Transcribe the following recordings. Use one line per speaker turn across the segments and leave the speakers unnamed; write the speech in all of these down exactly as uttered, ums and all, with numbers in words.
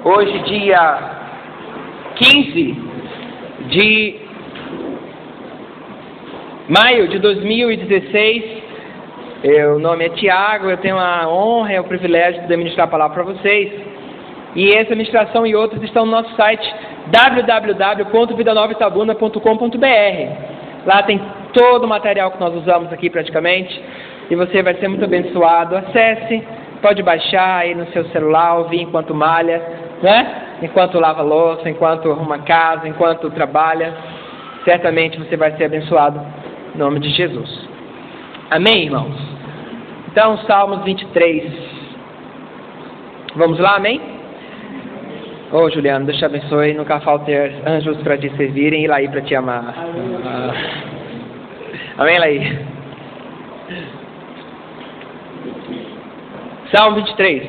Hoje, dia quinze de maio de dois mil e dezesseis. Meu nome é Tiago, eu tenho a honra e o privilégio de ministrar a palavra para vocês. E essa ministração e outras estão no nosso site w w w ponto vida nova itabuna ponto com ponto b r. Lá tem todo o material que nós usamos aqui praticamente, e você vai ser muito abençoado. Acesse, pode baixar aí no seu celular, ouvir enquanto malha, né? Enquanto lava louça, enquanto arruma casa, enquanto trabalha. Certamente você vai ser abençoado em nome de Jesus. Amém, irmãos? Então, Salmos vinte e três. Vamos lá, amém? Ô, oh, Juliano, Deus te abençoe. Nunca falte anjos para te servirem e Laí para te amar. Ah. Amém, Laí? Salmo vinte e três.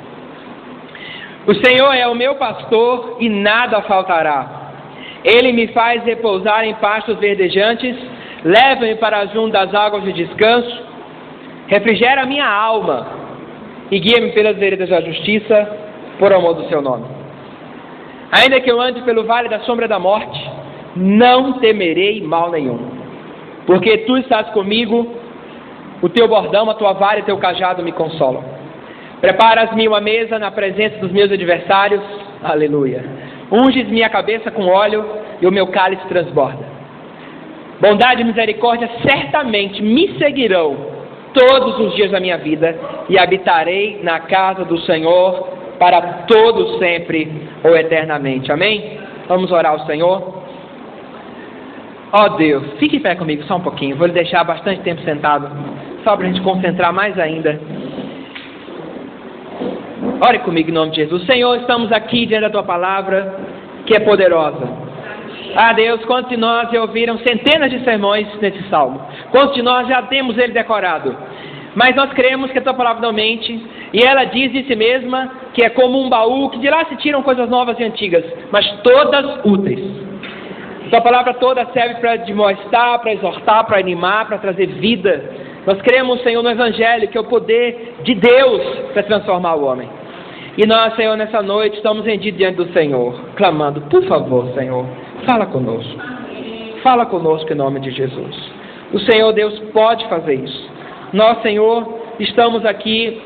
O Senhor é o meu pastor e nada faltará. Ele me faz repousar em pastos verdejantes, leva-me para junto das águas de descanso, refrigera a minha alma e guia-me pelas veredas da justiça, por amor do seu nome. Ainda que eu ande pelo vale da sombra da morte, não temerei mal nenhum, porque tu estás comigo, o teu bordão, a tua vara e teu cajado me consolam. Preparas-me uma mesa na presença dos meus adversários, aleluia. Unges minha cabeça com óleo e o meu cálice transborda. Bondade e misericórdia certamente me seguirão todos os dias da minha vida, e habitarei na casa do Senhor para todo sempre ou eternamente. Amém? Vamos orar ao Senhor. Ó Deus, fique em pé comigo só um pouquinho. Vou lhe deixar bastante tempo sentado, só para a gente concentrar mais ainda. Ore comigo em nome de Jesus. Senhor, estamos aqui diante da Tua palavra, que é poderosa. Ah, Deus, quantos de nós já ouviram centenas de sermões nesse salmo? Quantos de nós já temos ele decorado? Mas nós cremos que a Tua palavra não mente, e ela diz de si mesma que é como um baú, que de lá se tiram coisas novas e antigas, mas todas úteis. A Tua palavra toda serve para admoestar, para exortar, para animar, para trazer vida. Nós cremos, Senhor, no Evangelho, que é o poder de Deus para transformar o homem. E nós, Senhor, nessa noite estamos rendidos diante do Senhor, clamando, por favor, Senhor, fala conosco. Fala conosco em nome de Jesus. O Senhor Deus pode fazer isso. Nós, Senhor, estamos aqui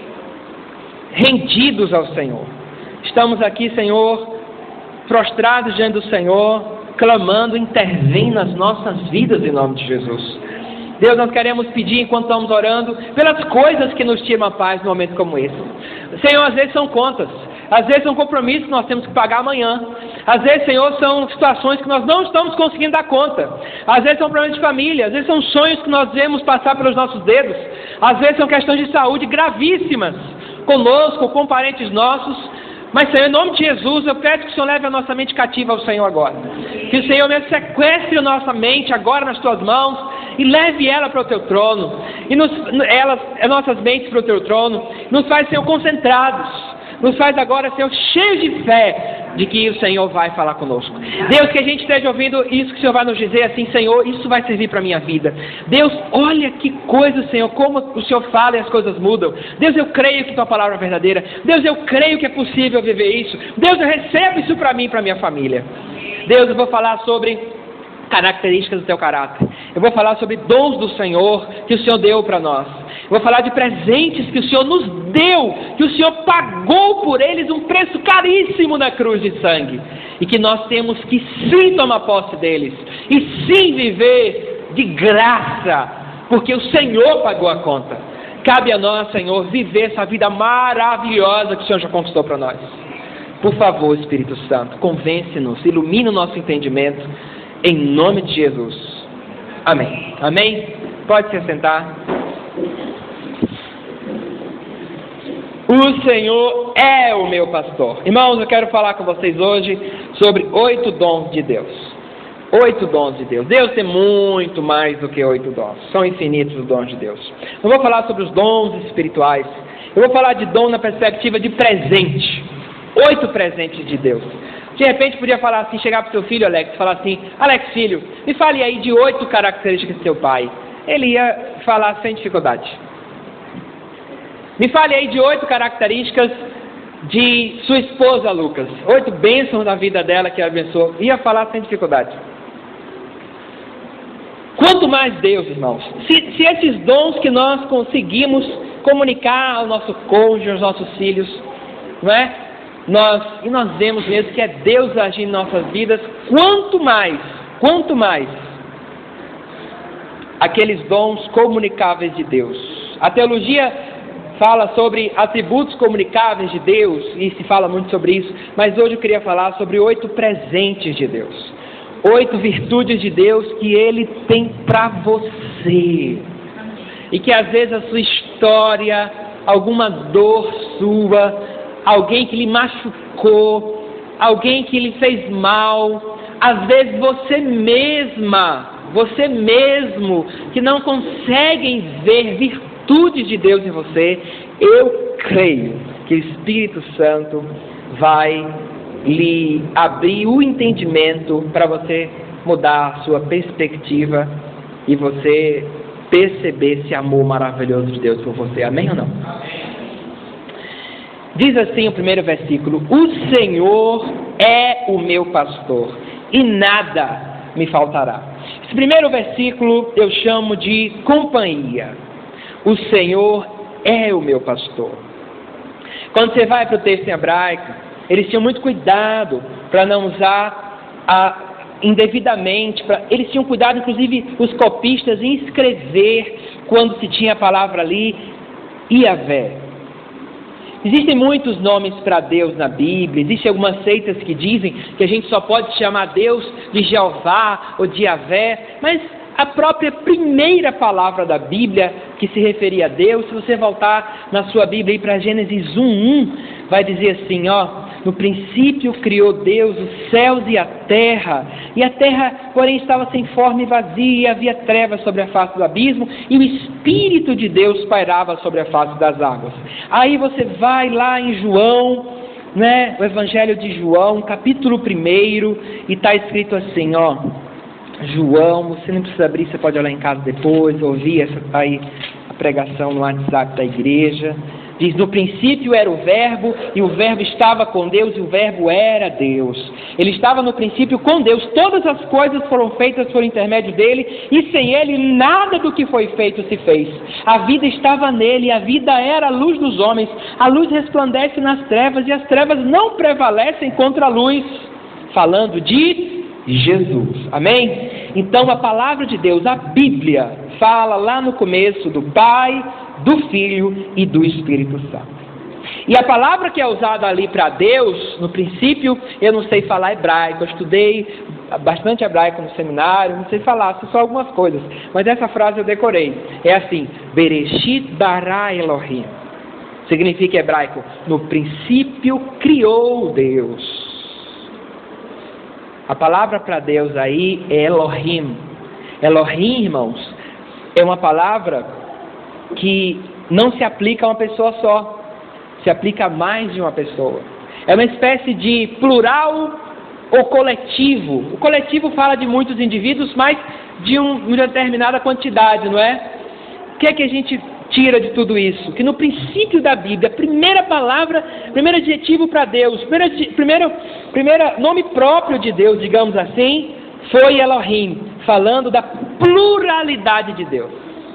rendidos ao Senhor. Estamos aqui, Senhor, prostrados diante do Senhor, clamando, intervém nas nossas vidas em nome de Jesus. Deus, nós queremos pedir, enquanto estamos orando, pelas coisas que nos tiram a paz num momento como esse. Senhor, às vezes são contas, às vezes são compromissos que nós temos que pagar amanhã. Às vezes, Senhor, são situações que nós não estamos conseguindo dar conta. Às vezes são problemas de família, às vezes são sonhos que nós vemos passar pelos nossos dedos. Às vezes são questões de saúde gravíssimas, conosco, com parentes nossos. Mas, Senhor, em nome de Jesus, eu peço que o Senhor leve a nossa mente cativa ao Senhor agora. Que o Senhor mesmo sequestre a nossa mente agora nas Tuas mãos e leve ela para o Teu trono. E nos, elas, as nossas mentes para o Teu trono. Nos faz, Senhor, concentrados. Nos faz agora, Senhor, cheios de fé de que o Senhor vai falar conosco. Deus, que a gente esteja ouvindo isso que o Senhor vai nos dizer assim, Senhor, isso vai servir para a minha vida. Deus, olha que coisa, Senhor, como o Senhor fala e as coisas mudam. Deus, eu creio que Tua palavra é verdadeira. Deus, eu creio que é possível viver isso. Deus, eu recebo isso para mim e para a minha família. Deus, eu vou falar sobre características do Teu caráter. Eu vou falar sobre dons do Senhor que o Senhor deu para nós. Eu vou falar de presentes que o Senhor nos deu, que o Senhor pagou por eles um preço caríssimo na cruz de sangue. E que nós temos que sim tomar posse deles. E sim viver de graça, porque o Senhor pagou a conta. Cabe a nós, Senhor, viver essa vida maravilhosa que o Senhor já conquistou para nós. Por favor, Espírito Santo, convence-nos, ilumine o nosso entendimento. Em nome de Jesus. Amém. Amém? Pode se assentar. O Senhor é o meu pastor. Irmãos, eu quero falar com vocês hoje sobre oito dons de Deus. Oito dons de Deus. Deus tem muito mais do que oito dons. São infinitos os dons de Deus. Eu vou falar sobre os dons espirituais. Eu vou falar de dom na perspectiva de presente. Oito presentes de Deus. De repente podia falar assim, chegar para o seu filho, Alex, e falar assim, Alex, filho, me fale aí de oito características do seu pai. Ele ia falar sem dificuldade. Me fale aí de oito características de sua esposa, Lucas. Oito bênçãos da vida dela que ela abençoou. Ia falar sem dificuldade. Quanto mais Deus, irmãos. Se, se esses dons que nós conseguimos comunicar ao nosso cônjuge, aos nossos filhos, não é? Nós, e nós vemos mesmo que é Deus agindo em nossas vidas. Quanto mais, quanto mais aqueles dons comunicáveis de Deus. A teologia fala sobre atributos comunicáveis de Deus, e se fala muito sobre isso, mas hoje eu queria falar sobre oito presentes de Deus, oito virtudes de Deus que Ele tem para você, e que às vezes a sua história, alguma dor sua, alguém que lhe machucou, alguém que lhe fez mal, às vezes você mesma, você mesmo, que não conseguem ver virtudes de Deus em você, eu creio que o Espírito Santo vai lhe abrir o entendimento para você mudar a sua perspectiva e você perceber esse amor maravilhoso de Deus por você. Amém ou não? Diz assim o primeiro versículo: o Senhor é o meu pastor e nada me faltará. Esse primeiro versículo eu chamo de companhia. O Senhor é o meu pastor. Quando você vai para o texto em hebraico, eles tinham muito cuidado para não usar a, indevidamente. Pra, eles tinham cuidado, inclusive, os copistas, em escrever, quando se tinha a palavra ali, Iavé. Existem muitos nomes para Deus na Bíblia. Existem algumas seitas que dizem que a gente só pode chamar Deus de Jeová ou de Iavé, mas a própria primeira palavra da Bíblia que se referia a Deus, se você voltar na sua Bíblia aí para Gênesis um, um, vai dizer assim, ó: no princípio criou Deus os céus e a terra, e a terra, porém, estava sem forma e vazia, e havia trevas sobre a face do abismo, e o Espírito de Deus pairava sobre a face das águas. Aí você vai lá em João, né, o Evangelho de João, capítulo primeiro, e está escrito assim, ó, João, você não precisa abrir, você pode olhar em casa depois, ouvir essa, aí, a pregação no WhatsApp da igreja. Diz, no princípio era o verbo, e o verbo estava com Deus, e o verbo era Deus. Ele estava no princípio com Deus. Todas as coisas foram feitas por intermédio dele, e sem ele nada do que foi feito se fez. A vida estava nele, e a vida era a luz dos homens. A luz resplandece nas trevas, e as trevas não prevalecem contra a luz. Falando de Jesus. Amém? Então a palavra de Deus, a Bíblia, fala lá no começo do Pai, do Filho e do Espírito Santo. E a palavra que é usada ali para Deus, no princípio, eu não sei falar hebraico, eu estudei bastante hebraico no seminário, não sei falar, só algumas coisas, mas essa frase eu decorei. É assim, Bereshit bara Elohim. Significa em hebraico, no princípio criou Deus. A palavra para Deus aí é Elohim. Elohim, irmãos, é uma palavra que não se aplica a uma pessoa só, se aplica a mais de uma pessoa. É uma espécie de plural ou coletivo. O coletivo fala de muitos indivíduos, mas de um, uma determinada quantidade, não é? O que é que a gente tira de tudo isso? Que no princípio da Bíblia, a primeira palavra, primeiro adjetivo para Deus, primeiro, primeiro, primeiro nome próprio de Deus, digamos assim, foi Elohim, falando da pluralidade de Deus.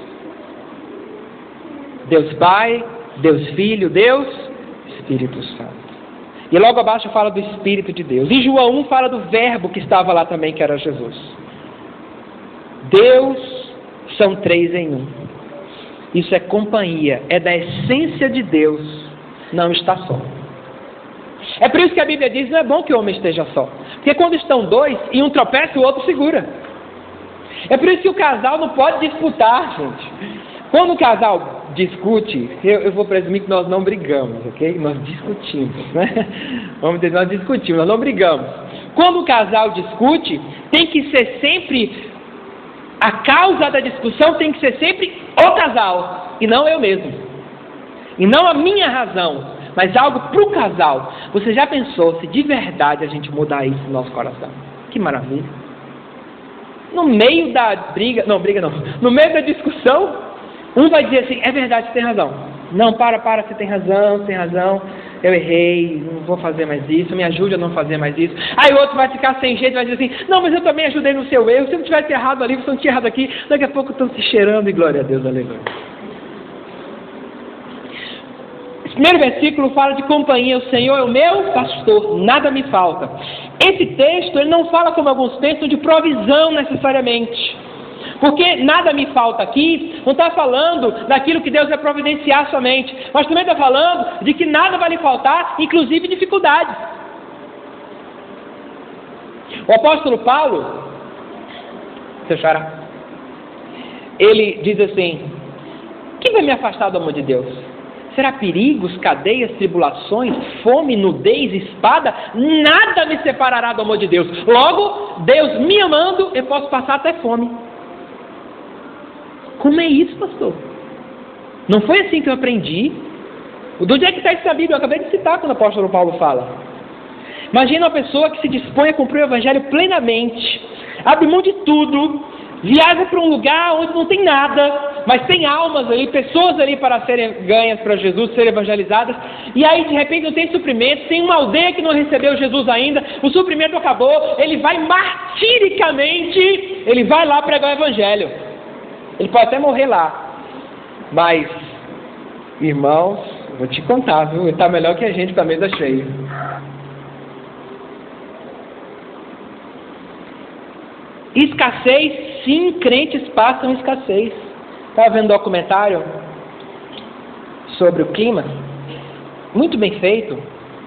Deus Pai, Deus Filho, Deus Espírito Santo. E logo abaixo fala do Espírito de Deus. E João um fala do verbo que estava lá também, que era Jesus. Deus são três em um. Isso é companhia, é da essência de Deus, não está só. É por isso que a Bíblia diz, não é bom que o homem esteja só. Porque quando estão dois, e um tropeça, o outro segura. É por isso que o casal não pode disputar, gente. Quando o casal discute, eu, eu vou presumir que nós não brigamos, ok? Nós discutimos, né? Vamos dizer, nós discutimos, nós não brigamos. Quando o casal discute, tem que ser sempre, a causa da discussão tem que ser sempre o casal, e não eu mesmo. E não a minha razão, mas algo para o casal. Você já pensou se de verdade a gente mudar isso no nosso coração? Que maravilha. No meio da briga, não, briga não, no meio da discussão, um vai dizer assim, é verdade, você tem razão. Não, para, para, você tem razão, você tem razão. eu errei, não vou fazer mais isso, me ajude a não fazer mais isso. Aí o outro vai ficar sem jeito, vai dizer assim, não, mas eu também ajudei no seu erro, se eu não tivesse errado ali, você não tinha errado aqui, daqui a pouco estão se cheirando e glória a Deus, aleluia. Esse primeiro versículo fala de companhia, o Senhor é o meu pastor, nada me falta. Esse texto, ele não fala como alguns textos de provisão necessariamente. Porque nada me falta aqui, não está falando daquilo que Deus vai providenciar somente, mas também está falando de que nada vai lhe faltar, inclusive dificuldades. O apóstolo Paulo, seu xará, ele diz assim, quem vai me afastar do amor de Deus? Será perigos, cadeias, tribulações, fome, nudez, espada? Nada me separará do amor de Deus. Logo, Deus me amando, eu posso passar até fome. Como é isso, pastor? Não foi assim que eu aprendi. De onde é que está isso na Bíblia? Eu acabei de citar quando o apóstolo Paulo fala. Imagina uma pessoa que se dispõe a cumprir o evangelho plenamente, abre mão de tudo, viaja para um lugar onde não tem nada, mas tem almas ali, pessoas ali para serem ganhas para Jesus, serem evangelizadas, e aí de repente não tem suprimento, tem uma aldeia que não recebeu Jesus ainda, o suprimento acabou, ele vai martiricamente, ele vai lá pregar o evangelho. Ele pode até morrer lá, mas, irmãos, vou te contar, viu? Ele está melhor que a gente com a mesa cheia. Escassez, sim, crentes passam escassez. Estava vendo um documentário sobre o clima, muito bem feito,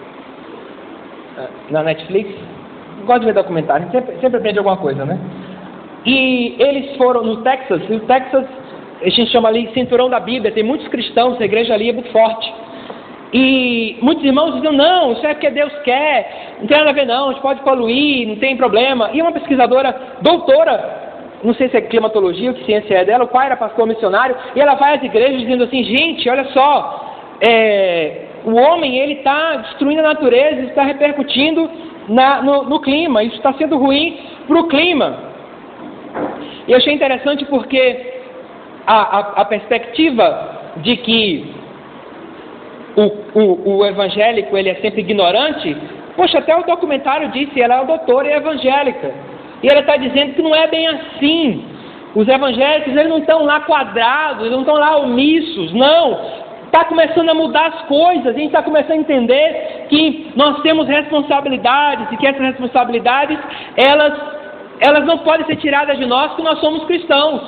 na Netflix. Gosto de ver documentário, sempre, sempre aprende alguma coisa, né? E eles foram no Texas, e o Texas, a gente chama ali cinturão da Bíblia, tem muitos cristãos, a igreja ali é muito forte. E muitos irmãos diziam, não, isso é porque Deus quer, não tem nada a ver não, a gente pode poluir, não tem problema. E uma pesquisadora, doutora, não sei se é climatologia ou que ciência é dela, o pai era pastor missionário, e ela vai às igrejas dizendo assim, gente, olha só, é, o homem ele está destruindo a natureza, está repercutindo na, no, no clima, isso está sendo ruim para o clima. E eu achei interessante porque a, a, a perspectiva de que o, o, o evangélico ele é sempre ignorante, poxa, até o documentário disse, ela é doutora e evangélica, e ela está dizendo que não é bem assim. Os evangélicos eles não estão lá quadrados, eles não estão lá omissos, não. Está começando a mudar as coisas, a gente está começando a entender que nós temos responsabilidades, e que essas responsabilidades, elas, elas não podem ser tiradas de nós, porque nós somos cristãos.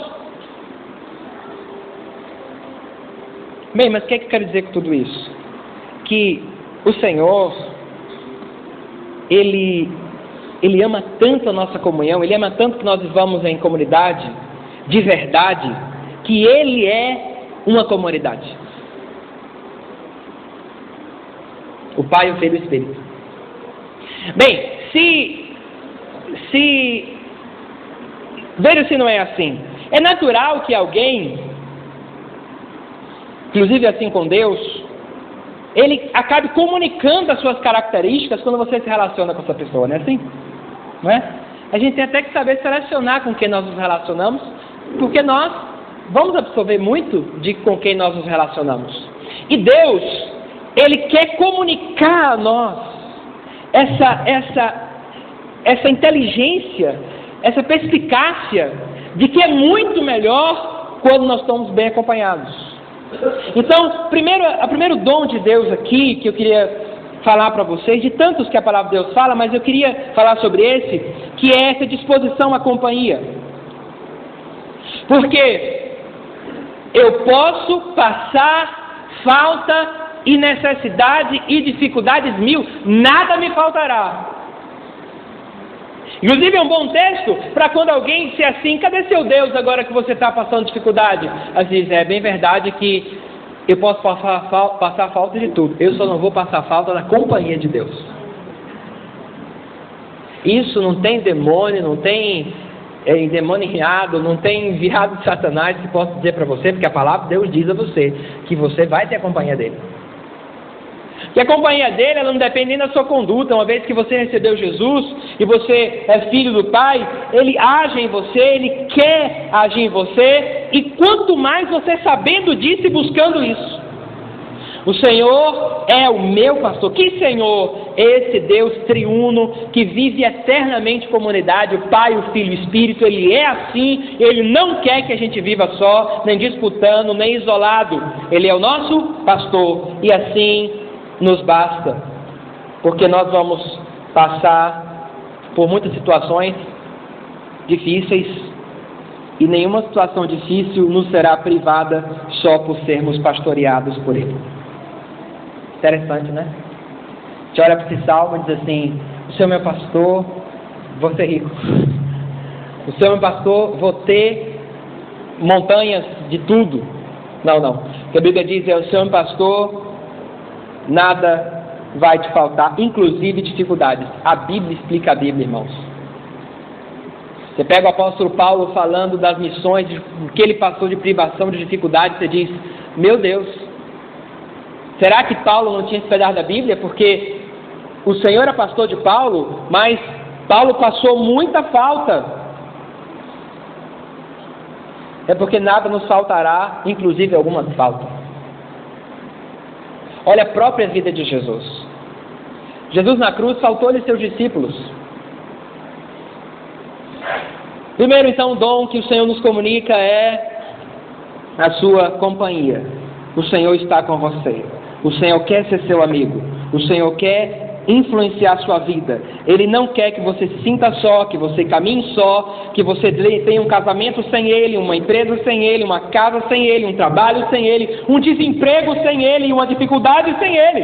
Bem, mas o que é que eu quero dizer com tudo isso? Que o Senhor, Ele, Ele ama tanto a nossa comunhão, Ele ama tanto que nós vivamos em comunidade, de verdade, que Ele é uma comunidade. O Pai, o Filho e o Espírito. Bem, se, se, veja se não é assim. É natural que alguém, inclusive assim com Deus, ele acabe comunicando as suas características quando você se relaciona com essa pessoa, não é assim? Não é? A gente tem até que saber selecionar com quem nós nos relacionamos, porque nós vamos absorver muito de com quem nós nos relacionamos. E Deus, Ele quer comunicar a nós essa, essa, essa inteligência, essa perspicácia de que é muito melhor quando nós estamos bem acompanhados. Então, primeiro, o primeiro dom de Deus aqui, que eu queria falar para vocês, de tantos que a palavra de Deus fala, mas eu queria falar sobre esse, que é essa disposição à companhia. Porque eu posso passar falta e necessidade e dificuldades mil, nada me faltará. Inclusive é um bom texto para quando alguém disser assim, cadê seu Deus agora que você está passando dificuldade? Às vezes é bem verdade que eu posso passar, passar falta de tudo, eu só não vou passar falta da companhia de Deus. Isso não tem demônio, não tem é, endemoniado, não tem enviado de Satanás que possa dizer para você, porque a palavra de Deus diz a você que você vai ter a companhia dele. Que a companhia dele, ela não depende nem da sua conduta. Uma vez que você recebeu Jesus e você é filho do Pai, Ele age em você, Ele quer agir em você, e quanto mais você sabendo disso e buscando isso. O Senhor é o meu pastor. Que Senhor? Esse Deus triuno que vive eternamente como unidade, o Pai, o Filho e o Espírito. Ele é assim, Ele não quer que a gente viva só, nem disputando, nem isolado. Ele é o nosso pastor e assim nos basta, porque nós vamos passar por muitas situações difíceis e nenhuma situação difícil nos será privada só por sermos pastoreados por Ele. Interessante, né? A gente olha para esse salmo e diz assim: o Senhor é meu pastor, vou ser rico. O Senhor é meu pastor, vou ter montanhas de tudo. Não, não. O que a Bíblia diz é: o Senhor é meu pastor, nada vai te faltar, inclusive dificuldades. A Bíblia explica a Bíblia, irmãos. Você pega o apóstolo Paulo falando das missões, de que ele passou de privação, de dificuldade, você diz: meu Deus, será que Paulo não tinha esse pedaço da Bíblia? Porque o Senhor era pastor de Paulo, mas Paulo passou muita falta. É porque nada nos faltará, inclusive algumas faltas. Olha a própria vida de Jesus. Jesus na cruz faltou-lhe seus discípulos. Primeiro, então, o dom que o Senhor nos comunica é a sua companhia. O Senhor está com você. O Senhor quer ser seu amigo. O Senhor quer influenciar a sua vida. Ele não quer que você se sinta só, que você caminhe só, que você tenha um casamento sem Ele, uma empresa sem Ele, uma casa sem Ele, um trabalho sem Ele, um desemprego sem Ele, uma dificuldade sem Ele.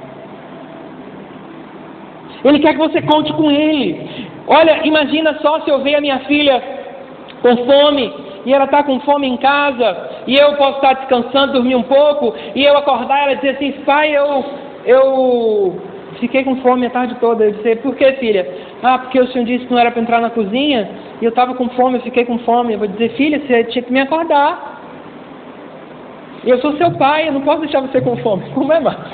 Ele quer que você conte com Ele. Olha, imagina só se eu ver a minha filha com fome, e ela está com fome em casa, e eu posso estar descansando, dormir um pouco, e eu acordar e ela dizer assim: pai, eu, eu fiquei com fome a tarde toda. Eu disse: por que, filha? Ah, porque o senhor disse que não era para entrar na cozinha, e eu estava com fome, eu fiquei com fome. Eu vou dizer: filha, você tinha que me acordar. Eu sou seu pai, eu não posso deixar você com fome. Como é, Marcos?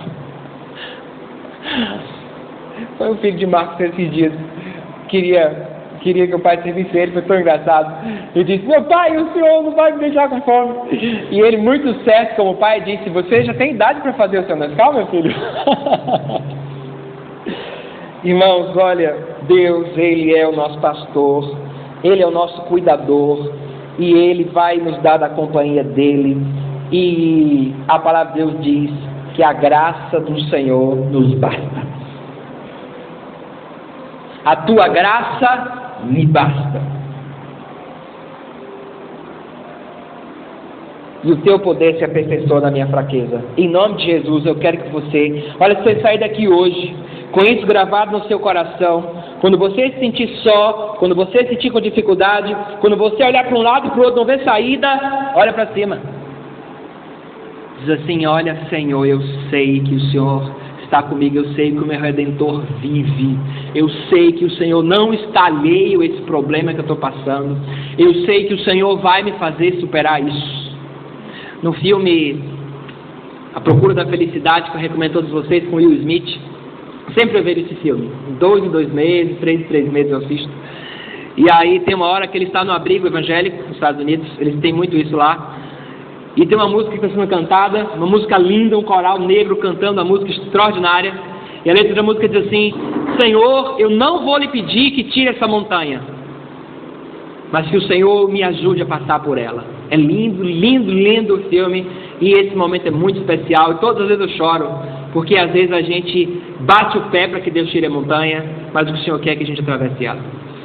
Foi um filho de Marcos esses dias. Queria, queria que o pai servisse ele, foi tão engraçado. Eu disse: meu pai, o senhor não vai me deixar com fome. E ele, muito certo como pai, disse: você já tem idade para fazer o seu Nescau, meu filho? Irmãos, olha, Deus, Ele é o nosso pastor, Ele é o nosso cuidador, e Ele vai nos dar da companhia dEle. E a palavra de Deus diz que a graça do Senhor nos basta. A tua graça me basta. E o teu poder se aperfeiçoa na minha fraqueza. Em nome de Jesus, eu quero que você, olha, se você sair daqui hoje, com isso gravado no seu coração, quando você se sentir só, quando você se sentir com dificuldade, quando você olhar para um lado e para o outro, não ver saída, olha para cima. Diz assim: olha, Senhor, eu sei que o Senhor está comigo, eu sei que o meu Redentor vive, eu sei que o Senhor não está alheio a esse problema que eu estou passando, eu sei que o Senhor vai me fazer superar isso. No filme A Procura da Felicidade, que eu recomendo a todos vocês, com Will Smith, sempre eu vejo esse filme, dois em dois meses, três em três meses eu assisto. E aí tem uma hora que ele está no abrigo evangélico nos Estados Unidos, eles têm muito isso lá. E tem uma música que está sendo cantada, uma música linda, um coral negro cantando, uma música extraordinária. E a letra da música diz assim: Senhor, eu não vou lhe pedir que tire essa montanha, mas que o Senhor me ajude a passar por ela. É lindo, lindo, lindo o filme. E esse momento é muito especial. E todas as vezes eu choro, porque às vezes a gente bate o pé para que Deus tire a montanha, mas o que o Senhor quer é que a gente atravesse ela.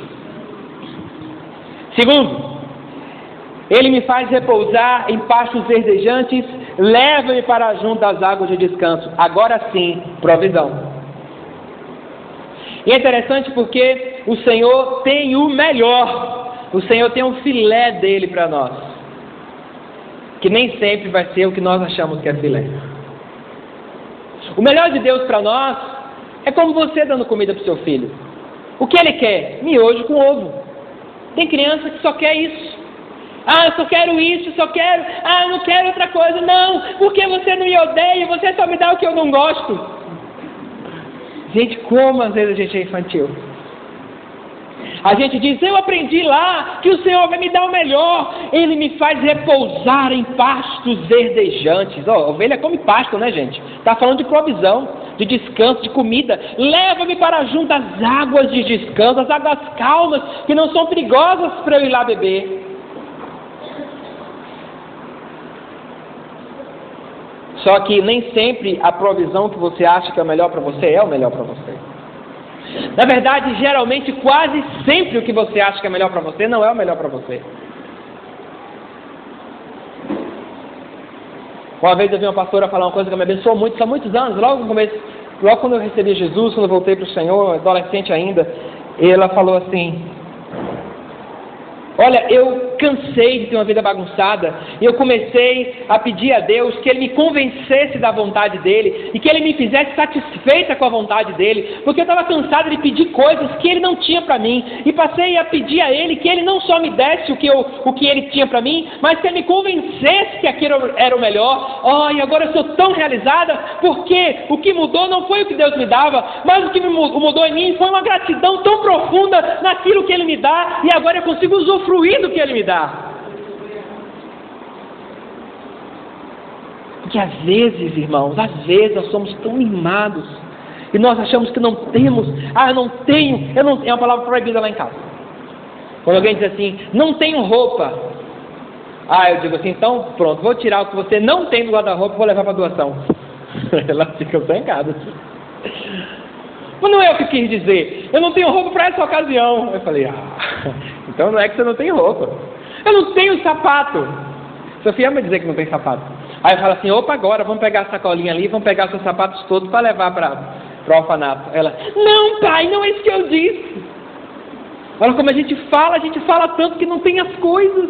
Segundo, Ele me faz repousar em pastos verdejantes, leva-me para junto das águas de descanso. Agora sim, provisão. E é interessante porque o Senhor tem o melhor. O Senhor tem um filé dele para nós, que nem sempre vai ser o que nós achamos que é filé. O melhor de Deus para nós é como você dando comida para o seu filho. O que ele quer? Miojo com ovo. Tem criança que só quer isso. Ah, eu só quero isso, eu só quero... Ah, eu não quero outra coisa. Não, porque você não me odeia, você só me dá o que eu não gosto. Gente, como às vezes a gente é infantil. A gente diz, eu aprendi lá que o Senhor vai me dar o melhor. Ele me faz repousar em pastos verdejantes. Oh, ovelha come pasto, né, gente? Está falando de provisão, de descanso, de comida. Leva-me para junto às águas de descanso, as águas calmas, que não são perigosas para eu ir lá beber. Só que nem sempre a provisão que você acha que é o melhor para você é o melhor para você. Na verdade, geralmente, quase sempre o que você acha que é melhor para você não é o melhor para você. Uma vez eu vi uma pastora falar uma coisa que me abençoou muito, há muitos anos, logo no começo, logo quando eu recebi Jesus, quando eu voltei para o Senhor, adolescente ainda, ela falou assim: olha, eu cansei de ter uma vida bagunçada e eu comecei a pedir a Deus que Ele me convencesse da vontade dEle e que Ele me fizesse satisfeita com a vontade dEle, porque eu estava cansado de pedir coisas que Ele não tinha para mim, e passei a pedir a Ele que Ele não só me desse o que, eu, o que Ele tinha para mim, mas que Ele me convencesse que aquilo era o melhor. Oh, e agora eu sou tão realizada, porque o que mudou não foi o que Deus me dava, mas o que me mudou em mim foi uma gratidão tão profunda naquilo que Ele me dá, e agora eu consigo usufruir do que Ele me dá. Porque às vezes, irmãos, às vezes nós somos tão mimados e nós achamos que não temos. Ah, eu não tenho, eu não, é uma palavra proibida lá em casa. Quando alguém diz assim, não tenho roupa, ah, eu digo assim, então pronto, vou tirar o que você não tem do guarda-roupa e vou levar para doação. Ela fica zangada. Mas não é o que eu quis dizer. Eu não tenho roupa para essa ocasião. Eu falei, ah, então não é que você não tem roupa. Eu não tenho sapato. Sofia ama dizer que não tem sapato. Aí eu falo assim, opa, agora vamos pegar a sacolinha ali, vamos pegar seus sapatos todos para levar para o orfanato. Ela, não, pai, não é isso que eu disse. Olha como a gente fala, a gente fala tanto que não tem as coisas.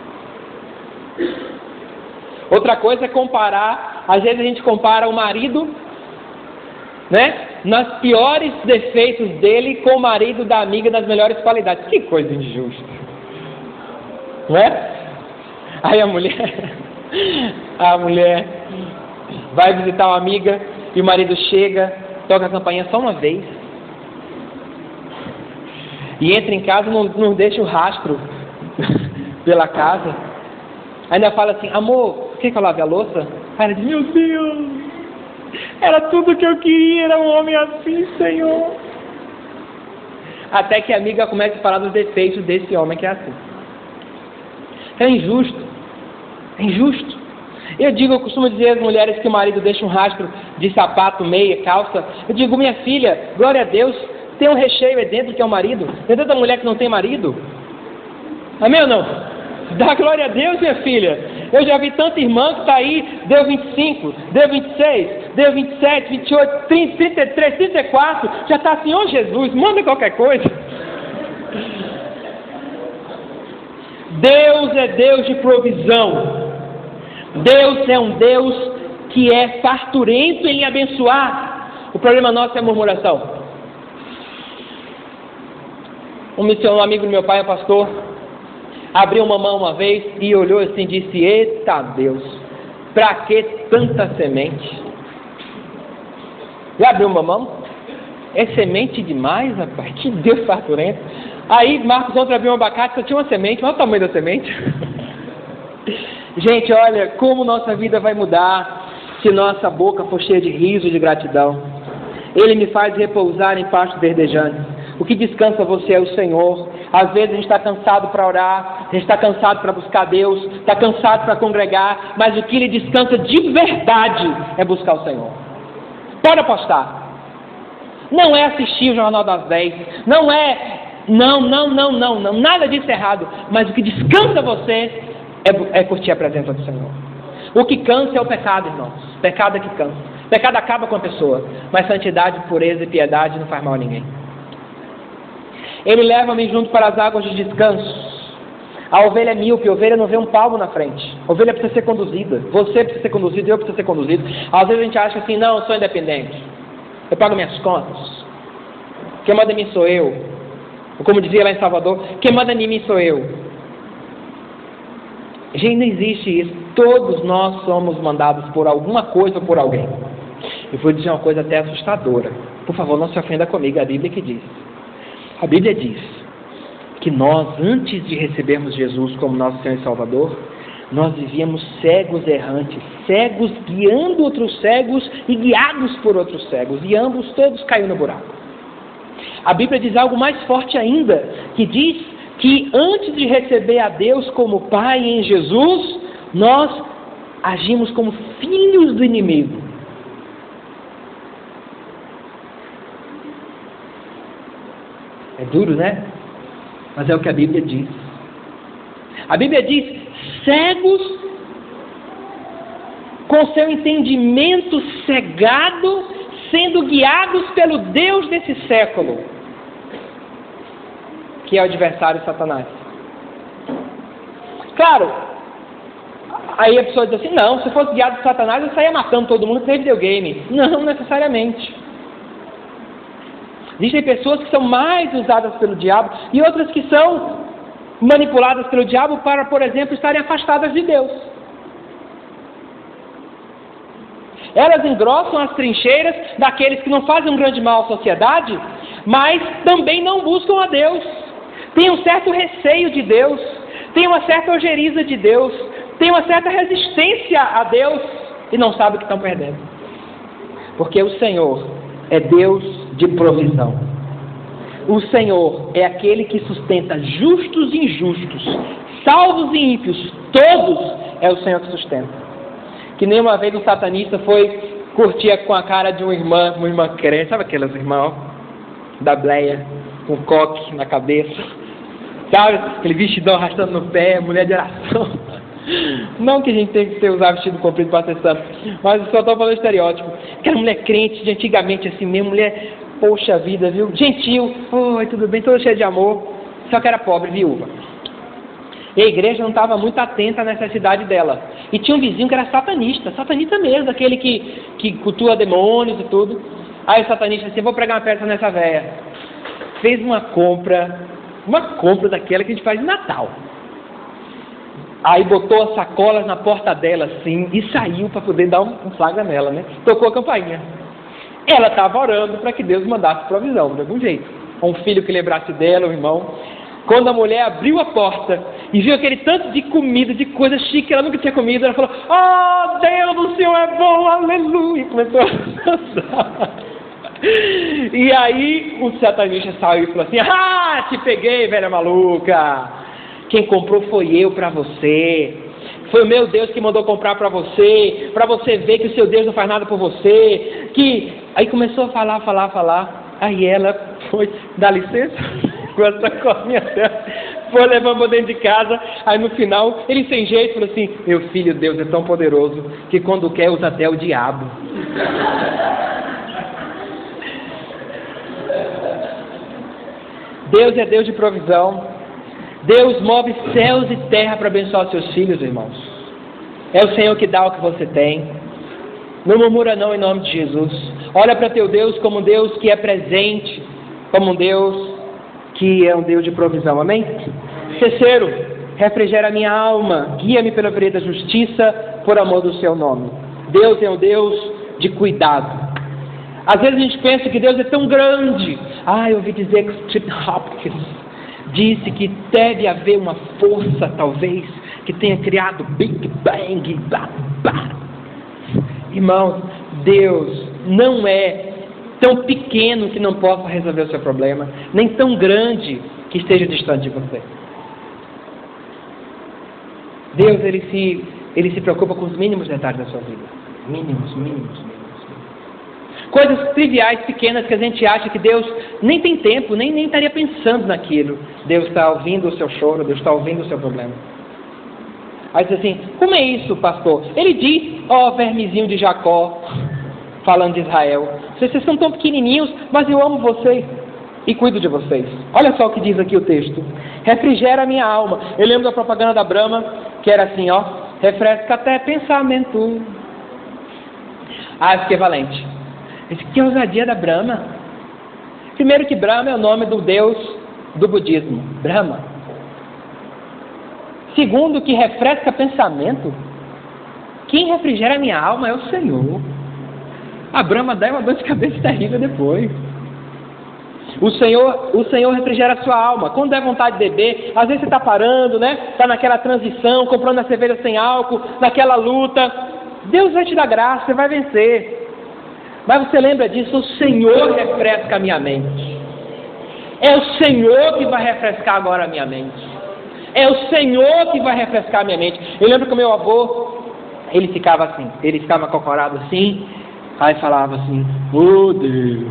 Outra coisa é comparar, às vezes a gente compara o marido, né, nos piores defeitos dele com o marido da amiga nas melhores qualidades. Que coisa injusta, não é? Aí a mulher, a mulher vai visitar uma amiga e o marido chega, toca a campainha só uma vez e entra em casa e não, não deixa o rastro pela casa. Ainda fala assim, amor, quer que eu lave a louça? Aí ela diz, meu Deus, era tudo que eu queria, era um homem assim, Senhor. Até que a amiga começa a falar dos defeitos desse homem que é assim. É injusto, é injusto. Eu digo, eu costumo dizer às mulheres que o marido deixa um rastro de sapato, meia, calça. Eu digo, minha filha, glória a Deus, tem um recheio aí dentro que é o marido. Dentro da mulher que não tem marido. Amém ou não? Dá glória a Deus, minha filha. Eu já vi tanta irmã que está aí, deu vinte e cinco, deu vinte e seis, deu vinte e sete, vinte e oito, trinta, trinta e três, trinta e quatro, já está assim, ô Jesus, manda qualquer coisa. Deus é Deus de provisão. Deus é um Deus que é farturento em abençoar. O problema nosso é a murmuração. Um missionário, um amigo do meu pai, é pastor, abriu uma mão uma vez e olhou assim e disse, eita Deus, pra que tanta semente? Já abriu uma mão? É semente demais, rapaz, que Deus farturento. Aí Marcos ontem abriu um abacate, só tinha uma semente, olha o tamanho da semente. Gente, olha como nossa vida vai mudar se nossa boca for cheia de riso e de gratidão. Ele me faz repousar em pastos verdejantes. O que descansa você é o Senhor. Às vezes a gente está cansado para orar, a gente está cansado para buscar Deus, está cansado para congregar, mas o que lhe descansa de verdade é buscar o Senhor. Pode apostar. Não é assistir o Jornal das dez, não é, não, não, não, não, não, nada disso é errado, mas o que descansa você é, é curtir a presença do Senhor. O que cansa é o pecado, irmãos. Pecado é que cansa. Pecado acaba com a pessoa, mas santidade, pureza e piedade não faz mal a ninguém. Ele leva-me junto para as águas de descanso. A ovelha é míope, a ovelha não vê um palmo na frente. A ovelha precisa ser conduzida. Você precisa ser conduzido, eu preciso ser conduzido. Às vezes a gente acha assim, não, eu sou independente. Eu pago minhas contas. Quem manda em mim sou eu. Como dizia lá em Salvador, quem manda em mim sou eu. Gente, não existe isso. Todos nós somos mandados por alguma coisa ou por alguém. Eu vou dizer uma coisa até assustadora. Por favor, não se ofenda comigo, a Bíblia que diz. A Bíblia diz que nós, antes de recebermos Jesus como nosso Senhor e Salvador, nós vivíamos cegos errantes, cegos guiando outros cegos e guiados por outros cegos, e ambos todos caíram no buraco. A Bíblia diz algo mais forte ainda, que diz que antes de receber a Deus como Pai em Jesus, nós agimos como filhos do inimigo. É duro, né? Mas é o que a Bíblia diz. A Bíblia diz: cegos, com seu entendimento cegado, sendo guiados pelo Deus desse século, que é o adversário Satanás. Claro, aí a pessoa diz assim: não, se fosse guiado por Satanás, eu saía matando todo mundo que tem videogame. Não necessariamente. Existem pessoas que são mais usadas pelo diabo e outras que são manipuladas pelo diabo para, por exemplo, estarem afastadas de Deus. Elas engrossam as trincheiras daqueles que não fazem um grande mal à sociedade, mas também não buscam a Deus. Tem um certo receio de Deus, tem uma certa ojeriza de Deus, tem uma certa resistência a Deus e não sabem o que estão perdendo. Porque o Senhor é Deus de provisão. O Senhor é aquele que sustenta justos e injustos, salvos e ímpios, todos é o Senhor que sustenta. Que nem uma vez um satanista foi curtir com a cara de uma irmã, uma irmã crente, sabe aquelas irmãs da bleia, com coque na cabeça, sabe? Aquele vestidão arrastando no pé, mulher de oração. Não que a gente tem que ter usar vestido comprido para ser santo, mas eu só estou falando estereótipo. Aquela mulher crente de antigamente assim mesmo, mulher, poxa vida, viu? Gentil, oi, tudo bem, toda cheia de amor, só que era pobre, viúva. E a igreja não estava muito atenta à necessidade dela. E tinha um vizinho que era satanista, satanista mesmo, aquele que, que cultua demônios e tudo. Aí o satanista disse: vou pregar uma peça nessa véia. Fez uma compra, uma compra daquela que a gente faz em Natal. Aí botou as sacolas na porta dela assim e saiu para poder dar um, um flagra nela, né? Tocou a campainha. Ela estava orando para que Deus mandasse provisão, de algum jeito. Um filho que lembrasse dela, um irmão. Quando a mulher abriu a porta e viu aquele tanto de comida, de coisa chique que ela nunca tinha comido, ela falou: oh, Deus, o Senhor é bom, aleluia! E começou a dançar. E aí o satanista saiu e falou assim: ah, te peguei, velha maluca! Quem comprou foi eu para você. Foi o meu Deus que mandou comprar para você, para você ver que o seu Deus não faz nada por você. Que... Aí começou a falar, falar, falar. Aí ela foi, dá licença, com a sacolinha dela, foi levando para dentro de casa. Aí no final, ele sem jeito falou assim: meu filho, Deus é tão poderoso que quando quer usa até o diabo. Deus é Deus de provisão. Deus move céus e terra para abençoar os seus filhos, irmãos. É o Senhor que dá o que você tem. Não murmura não, em nome de Jesus. Olha para teu Deus como um Deus que é presente, como um Deus que é um Deus de provisão. Amém? Terceiro, refrigera a minha alma, guia-me pela vereda da justiça, por amor do seu nome. Deus é um Deus de cuidado. Às vezes a gente pensa que Deus é tão grande. Ah, eu ouvi dizer que Stephen Hopkins disse que deve haver uma força, talvez, que tenha criado Big Bang, blá, blá. Irmãos, Deus não é tão pequeno que não possa resolver o seu problema, nem tão grande que esteja distante de você. Deus, ele se, ele se preocupa com os mínimos detalhes da sua vida. Mínimos, mínimos, mínimos. Coisas triviais, pequenas, que a gente acha que Deus nem tem tempo, nem, nem estaria pensando naquilo. Deus está ouvindo o seu choro, Deus está ouvindo o seu problema. Aí diz assim: como é isso, pastor? Ele diz: ó, oh, vermezinho de Jacó, falando de Israel, vocês são tão pequenininhos, mas eu amo vocês e cuido de vocês. Olha só o que diz aqui o texto: refrigera a minha alma. Eu lembro da propaganda da Brahma, que era assim, ó: refresca até pensamento. Ah, eu fiquei valente. Esse que é a ousadia da Brahma. Primeiro que Brahma é o nome do Deus do budismo, Brahma. Segundo que refresca pensamento. Quem refrigera a minha alma é o Senhor. A Brahma dá uma dor de cabeça terrível depois. O Senhor, o Senhor refrigera a sua alma. Quando der vontade de beber, às vezes você está parando, né? Está naquela transição, comprando a cerveja sem álcool, naquela luta. Deus vai te dar graça, você vai vencer. Mas você lembra disso, o Senhor refresca a minha mente. É o Senhor que vai refrescar agora a minha mente. É o Senhor que vai refrescar a minha mente. Eu lembro que o meu avô, ele ficava assim, ele ficava acocorado assim, aí falava assim: oh Deus,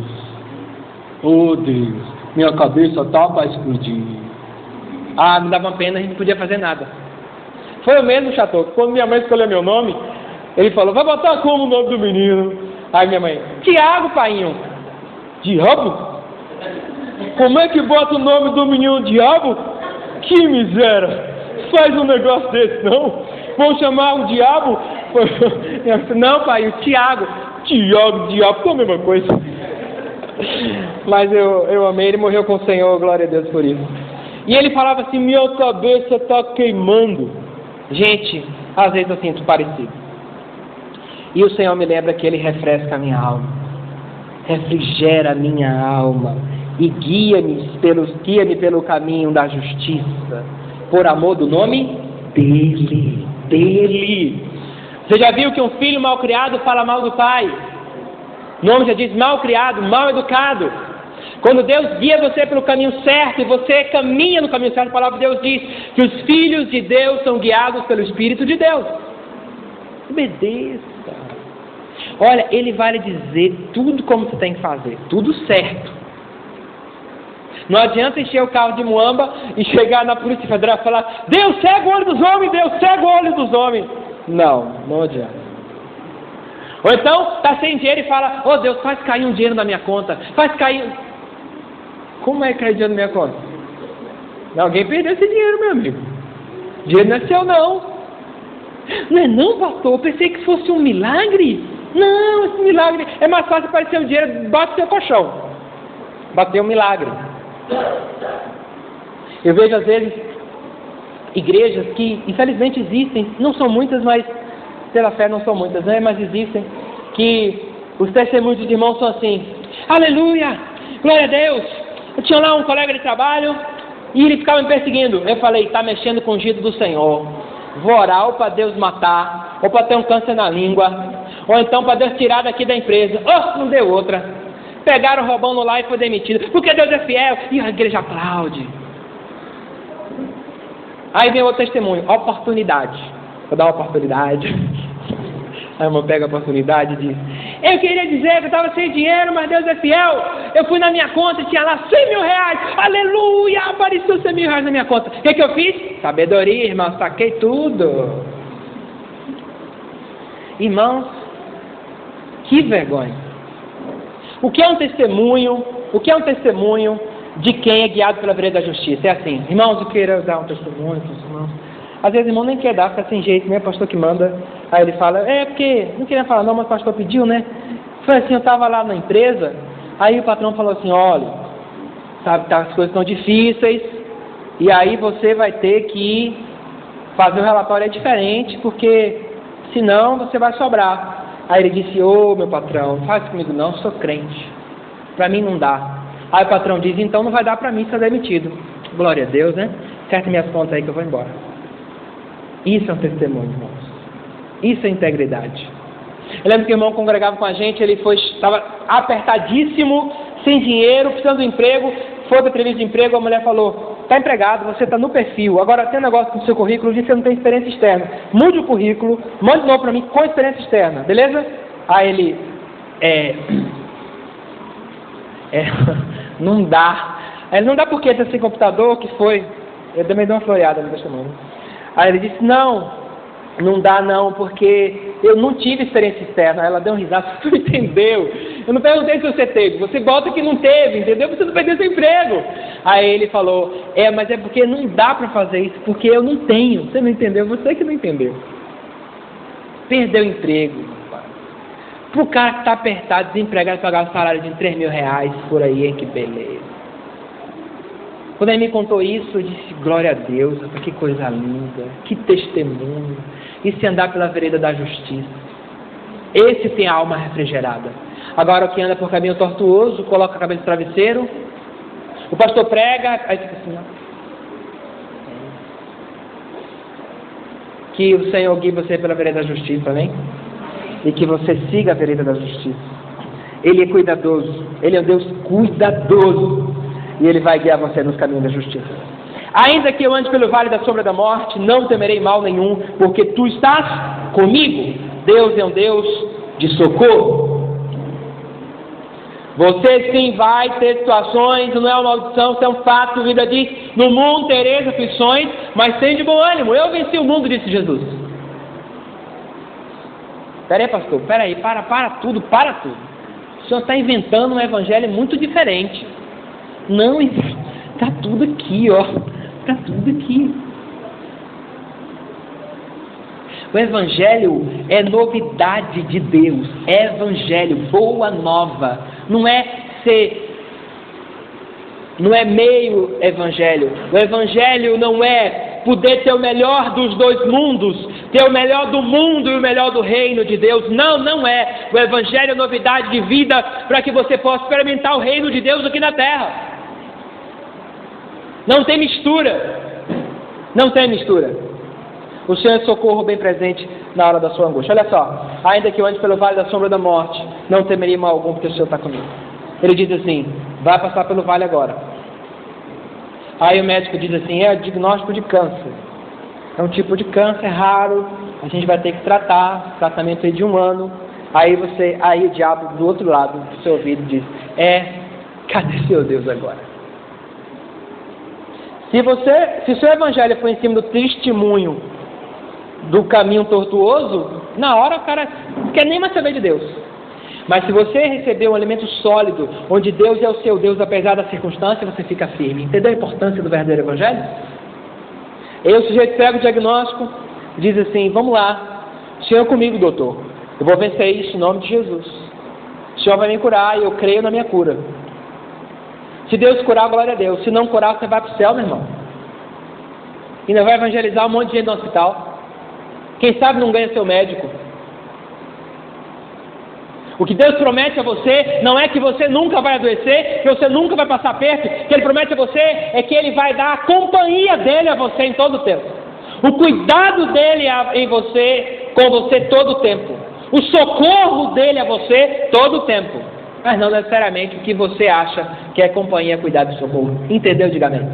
oh Deus, minha cabeça tá para explodir. Ah, me dava uma pena, a gente não podia fazer nada. Foi o mesmo, Chateau, quando minha mãe escolheu meu nome, ele falou: vai botar como o nome do menino? Aí minha mãe: Tiago, painho. Diabo? Como é que bota o nome do menino Diabo? Que miséria! Faz um negócio desse, não? Vão chamar o diabo? Não, pai, o Tiago. Tiago, diabo, é a mesma coisa. Mas eu, eu amei, ele morreu com o Senhor, glória a Deus por isso. E ele falava assim: minha cabeça está queimando. Gente, às vezes eu sinto parecido. E o Senhor me lembra que Ele refresca a minha alma, refrigera a minha alma e guia-me pelo, guia-me pelo caminho da justiça, por amor do nome dEle, dEle. Você já viu que um filho mal criado fala mal do pai? O nome já diz mal criado, mal educado. Quando Deus guia você pelo caminho certo e você caminha no caminho certo, a palavra de Deus diz que os filhos de Deus são guiados pelo Espírito de Deus. Obedeça. Olha, Ele vai lhe dizer tudo como você tem que fazer, tudo certo. Não adianta encher o carro de muamba e chegar na Polícia Federal e falar: Deus, cega o olho dos homens, Deus, cega o olho dos homens. Não, não adianta. Ou então, está sem dinheiro e fala: oh Deus, faz cair um dinheiro na minha conta, faz cair... Como é que cai dinheiro na minha conta? Alguém perdeu esse dinheiro, meu amigo. Dinheiro não é seu, não. Não é não, pastor? Eu pensei que fosse um milagre. Não, esse milagre é mais fácil aparecer o dinheiro, bate seu colchão. Bateu um milagre. Eu vejo às vezes igrejas que infelizmente existem, não são muitas, mas pela fé não são muitas, né? Mas existem, que os testemunhos dos irmãos são assim: aleluia, glória a Deus. Eu tinha lá um colega de trabalho e ele ficava me perseguindo. Eu falei: está mexendo com o ungido do Senhor. Vou orar ou para Deus matar, ou para ter um câncer na língua, ou então para Deus tirar daqui da empresa. Oh, não deu outra. Pegaram o roubando lá e foi demitido. Porque Deus é fiel. E a igreja aplaude. Aí vem outro testemunho: oportunidade. Vou dar uma oportunidade. Aí a irmã pega a oportunidade e diz: eu queria dizer que eu estava sem dinheiro, mas Deus é fiel. Eu fui na minha conta e tinha lá cem mil reais. Aleluia, apareceu cem mil reais na minha conta. O que, que eu fiz? Sabedoria, irmão, saquei tudo. Irmãos, que vergonha. O que é um testemunho? O que é um testemunho de quem é guiado pela vereda da justiça? É assim: irmãos, eu quero dar um testemunho para os irmãos. Às vezes o irmão nem quer dar, fica sem jeito, né? O pastor que manda. Aí ele fala: é porque, não queria falar não, mas o pastor pediu, né? Foi assim: eu estava lá na empresa, aí o patrão falou assim: olha, sabe, tá, as coisas estão difíceis, e aí você vai ter que fazer um relatório diferente, porque senão você vai sobrar. Aí ele disse: ô, meu patrão, não faz comigo não, sou crente, para mim não dá. Aí o patrão diz: então não vai dar para mim ser demitido. Glória a Deus, né? Certa minhas contas aí que eu vou embora. Isso é um testemunho, irmãos. Isso é integridade. Eu lembro que o irmão congregava com a gente, ele foi, estava apertadíssimo, sem dinheiro, precisando de emprego, foi para a entrevista de emprego, a mulher falou: está empregado, você está no perfil, agora tem um negócio no seu currículo, diz que você não tem experiência externa. Mude o currículo, mande de novo para mim com experiência externa, beleza? Aí ele, é, é não dá. Ele não dá porque está sem computador, que foi, eu também dei uma floreada no testemunho. Aí ele disse: não, não dá não, porque eu não tive experiência externa. Aí ela deu um risado: você não entendeu? Eu não perguntei se você teve, você bota que não teve, entendeu? Você não perdeu seu emprego. Aí ele falou: é, mas é porque não dá para fazer isso, porque eu não tenho. Você não entendeu? Você que não entendeu. Perdeu o emprego. Para o cara que está apertado, desempregado, pagar um salário de três mil reais por aí, hein? Que beleza. Quando ele me contou isso, eu disse: glória a Deus, que coisa linda, que testemunho. E se andar pela vereda da justiça, esse tem a alma refrigerada. Agora o que anda por caminho tortuoso, coloca a cabeça no travesseiro O pastor prega, aí fica assim, ó. Que o Senhor guie você pela vereda da justiça, amém? E que você siga a vereda da justiça. Ele é cuidadoso, Ele é um Deus cuidadoso, e Ele vai guiar você nos caminhos da justiça. Ainda que eu ande pelo vale da sombra da morte, não temerei mal nenhum, porque Tu estás comigo. Deus é um Deus de socorro. Você sim vai ter situações, não é uma maldição, isso é um fato. A Bíblia diz: no mundo tereis aflições, mas tem de bom ânimo. Eu venci o mundo, disse Jesus. Espera aí, pastor, espera aí, para, para tudo, para tudo. O senhor está inventando um evangelho muito diferente. Não, está tudo aqui, ó. Está tudo aqui. O evangelho é novidade de Deus. É evangelho, boa nova. Não é ser, não é meio evangelho. O evangelho não é poder ter o melhor dos dois mundos, ter o melhor do mundo e o melhor do reino de Deus. Não, não é. O evangelho é novidade de vida para que você possa experimentar o reino de Deus aqui na terra. Não tem mistura. Não tem mistura. O Senhor é socorro bem presente na hora da sua angústia. Olha só. Ainda que eu ande pelo vale da sombra da morte, não temeria mal algum, porque o Senhor está comigo. Ele diz assim: vai passar pelo vale agora. Aí o médico diz assim: é diagnóstico de câncer. É um tipo de câncer raro. A gente vai ter que tratar. Tratamento aí de um ano. Aí você, aí o diabo do outro lado do seu ouvido diz: é, cadê seu Deus agora? Se você, se o seu evangelho for em cima do testemunho do caminho tortuoso, na hora o cara não quer nem mais saber de Deus. Mas se você receber um alimento sólido, onde Deus é o seu Deus apesar da circunstância, você fica firme. Entendeu a importância do verdadeiro evangelho? Aí o sujeito pega o diagnóstico e diz assim: vamos lá, o Senhor é comigo, doutor. Eu vou vencer isso em nome de Jesus. O Senhor vai me curar e eu creio na minha cura. Se Deus curar, glória a Deus. Se não curar, você vai para o céu, meu irmão. E ainda vai evangelizar um monte de gente no hospital. Quem sabe não ganha seu médico. O que Deus promete a você não é que você nunca vai adoecer, que você nunca vai passar perto. O que Ele promete a você é que Ele vai dar a companhia dEle a você em todo o tempo. O cuidado dEle em você, com você todo o tempo. O socorro dEle a você todo o tempo. Mas não necessariamente o que você acha que é companhia, cuidado e socorro. Entendeu? Diga amém.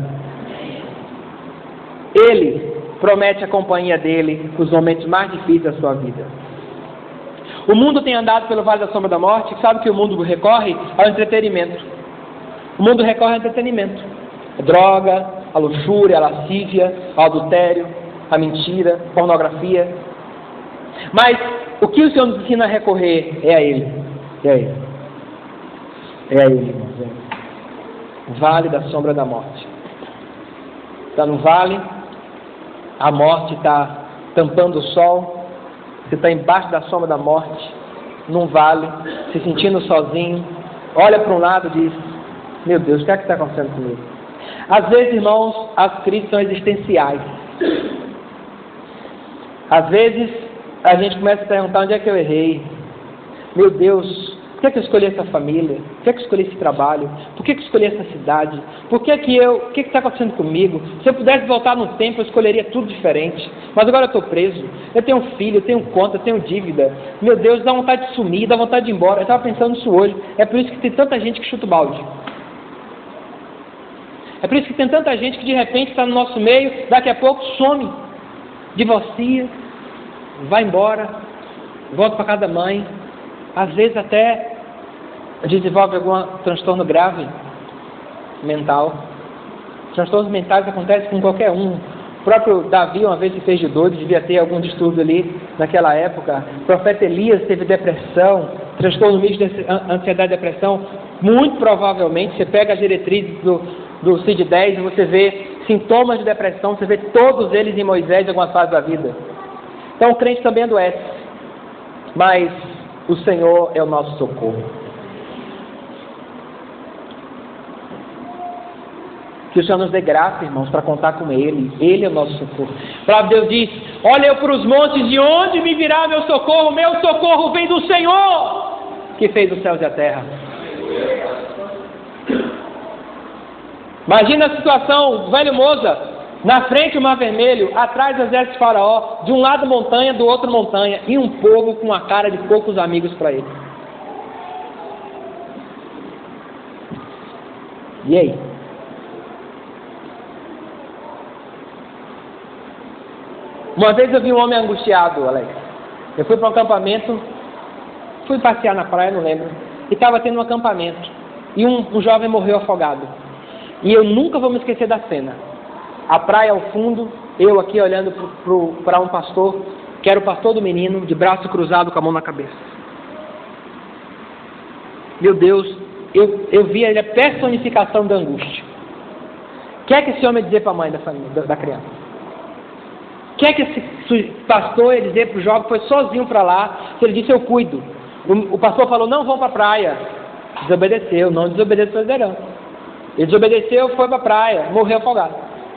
Ele promete a companhia dele nos momentos mais difíceis da sua vida. O mundo tem andado pelo vale da sombra da morte. Sabe que o mundo recorre ao entretenimento. O mundo recorre ao entretenimento. A droga, a luxúria, a lascívia, ao adultério, a mentira, a pornografia. Mas o que o Senhor nos ensina a recorrer é a Ele. É a Ele. É a Ele, irmãos. É. O vale da sombra da morte. Está no vale, a morte está tampando o sol, você está embaixo da sombra da morte, num vale, se sentindo sozinho, olha para um lado e diz: meu Deus, o que é que está acontecendo comigo? Às vezes, irmãos, as crises são existenciais. Às vezes, a gente começa a perguntar: onde é que eu errei? Meu Deus, por que é que eu escolhi essa família? Por que é que eu escolhi esse trabalho? Por que é que eu escolhi essa cidade? Por que é que eu... O que é que está acontecendo comigo? Se eu pudesse voltar no tempo, eu escolheria tudo diferente. Mas agora eu estou preso. Eu tenho um filho, eu tenho conta, eu tenho dívida. Meu Deus, dá vontade de sumir, dá vontade de ir embora. Eu estava pensando nisso hoje. É por isso que tem tanta gente que chuta o balde. É por isso que tem tanta gente que de repente está no nosso meio, daqui a pouco some, divorcia, vai embora, volta para casa da mãe. Às vezes até desenvolve algum transtorno grave mental. Transtornos mentais acontecem com qualquer um. O próprio Davi uma vez se fez de doido, devia ter algum distúrbio ali naquela época. O profeta Elias teve depressão, transtorno misto de ansiedade e depressão. Muito provavelmente, você pega as diretrizes do, do C I D dez e você vê sintomas de depressão, você vê todos eles em Moisés em algumas fases da vida. Então o crente também adoece, mas o Senhor é o nosso socorro. Que o Senhor nos dê graça, irmãos, para contar com Ele. Ele é o nosso socorro. A palavra de Deus diz: olha eu para os montes, de onde me virá meu socorro? Meu socorro vem do Senhor, que fez os céus e a terra. Imagina a situação, o velho Moza, na frente o Mar Vermelho, atrás o exército de Faraó, de um lado montanha, do outro montanha, e um povo com a cara de poucos amigos para ele. E aí? Uma vez eu vi um homem angustiado, Alex. Eu fui para um acampamento, fui passear na praia, não lembro, e estava tendo um acampamento, e um, um jovem morreu afogado. E eu nunca vou me esquecer da cena. A praia ao fundo, eu aqui olhando para um pastor, que era o pastor do menino, de braço cruzado com a mão na cabeça. Meu Deus, eu, eu vi a personificação da angústia. O que é que esse homem ia dizer para a mãe da, família, da, da criança? O que é que esse pastor ia dizer para o jovem que foi sozinho para lá, se ele disse eu cuido? O, o pastor falou, não vão para a praia. Desobedeceu, não desobedeceu o liderança. Ele desobedeceu, foi para a praia, morreu afogado.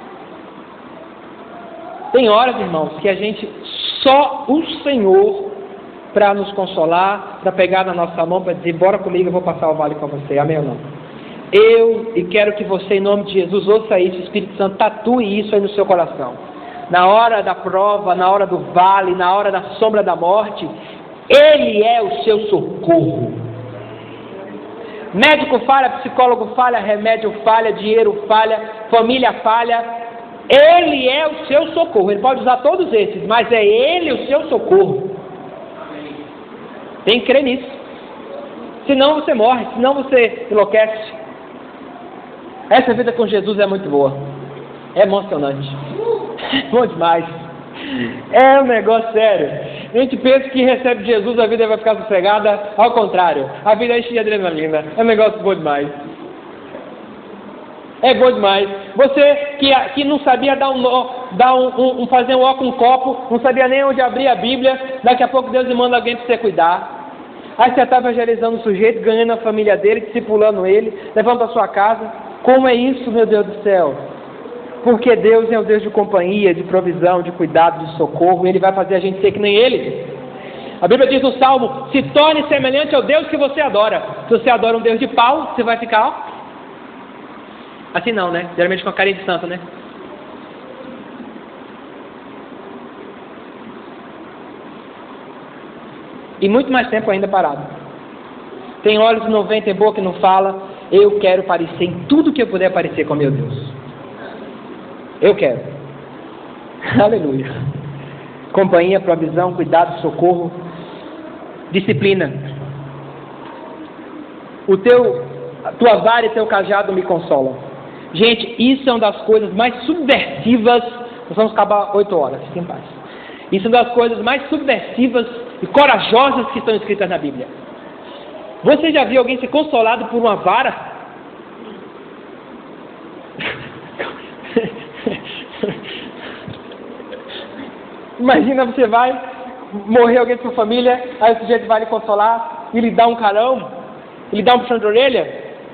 Tem horas, irmãos, que a gente, só o Senhor para nos consolar, para pegar na nossa mão, para dizer, bora comigo, eu vou passar o vale com você, amém ou não? Eu, e quero que você, em nome de Jesus, ouça isso, o Espírito Santo tatue isso aí no seu coração. Na hora da prova, na hora do vale, na hora da sombra da morte, Ele é o seu socorro. Médico falha, psicólogo falha, remédio falha, dinheiro falha, família falha. Ele é o seu socorro. Ele pode usar todos esses, mas é Ele o seu socorro. Tem que crer nisso. Senão você morre, senão você enlouquece. Essa vida com Jesus é muito boa. É emocionante. É bom demais. É um negócio sério. A gente pensa que recebe Jesus, a vida vai ficar sossegada. Ao contrário, a vida é cheia de adrenalina. É um negócio bom demais. É bom demais. Você que, que não sabia dar um, dar um, um, fazer um ó com um copo, não sabia nem onde abrir a Bíblia, daqui a pouco Deus lhe manda alguém para você cuidar. Aí você está evangelizando o sujeito, ganhando a família dele, discipulando ele, levando para sua casa. Como é isso, meu Deus do céu? Porque Deus é o Deus de companhia, de provisão, de cuidado, de socorro, e Ele vai fazer a gente ser que nem Ele. A Bíblia diz no Salmo, se torne semelhante ao Deus que você adora. Se você adora um Deus de pau, você vai ficar, ó, assim não, né? Geralmente com a carinha de santo, né? E muito mais tempo ainda parado. Tem olhos que não veem, tem boca que não fala. Eu quero parecer em tudo que eu puder parecer com meu Deus. Eu quero. Aleluia. Companhia, provisão, cuidado, socorro, disciplina. O teu, a tua vara e teu cajado me consolam. Gente, isso é uma das coisas mais subversivas. Nós vamos acabar oito horas, fiquem em paz. Isso é uma das coisas mais subversivas e corajosas que estão escritas na Bíblia. Você já viu alguém ser consolado por uma vara? Imagina, você vai morrer alguém da sua família, aí o sujeito vai lhe consolar e lhe dá um carão, e lhe dá um puxão de orelha.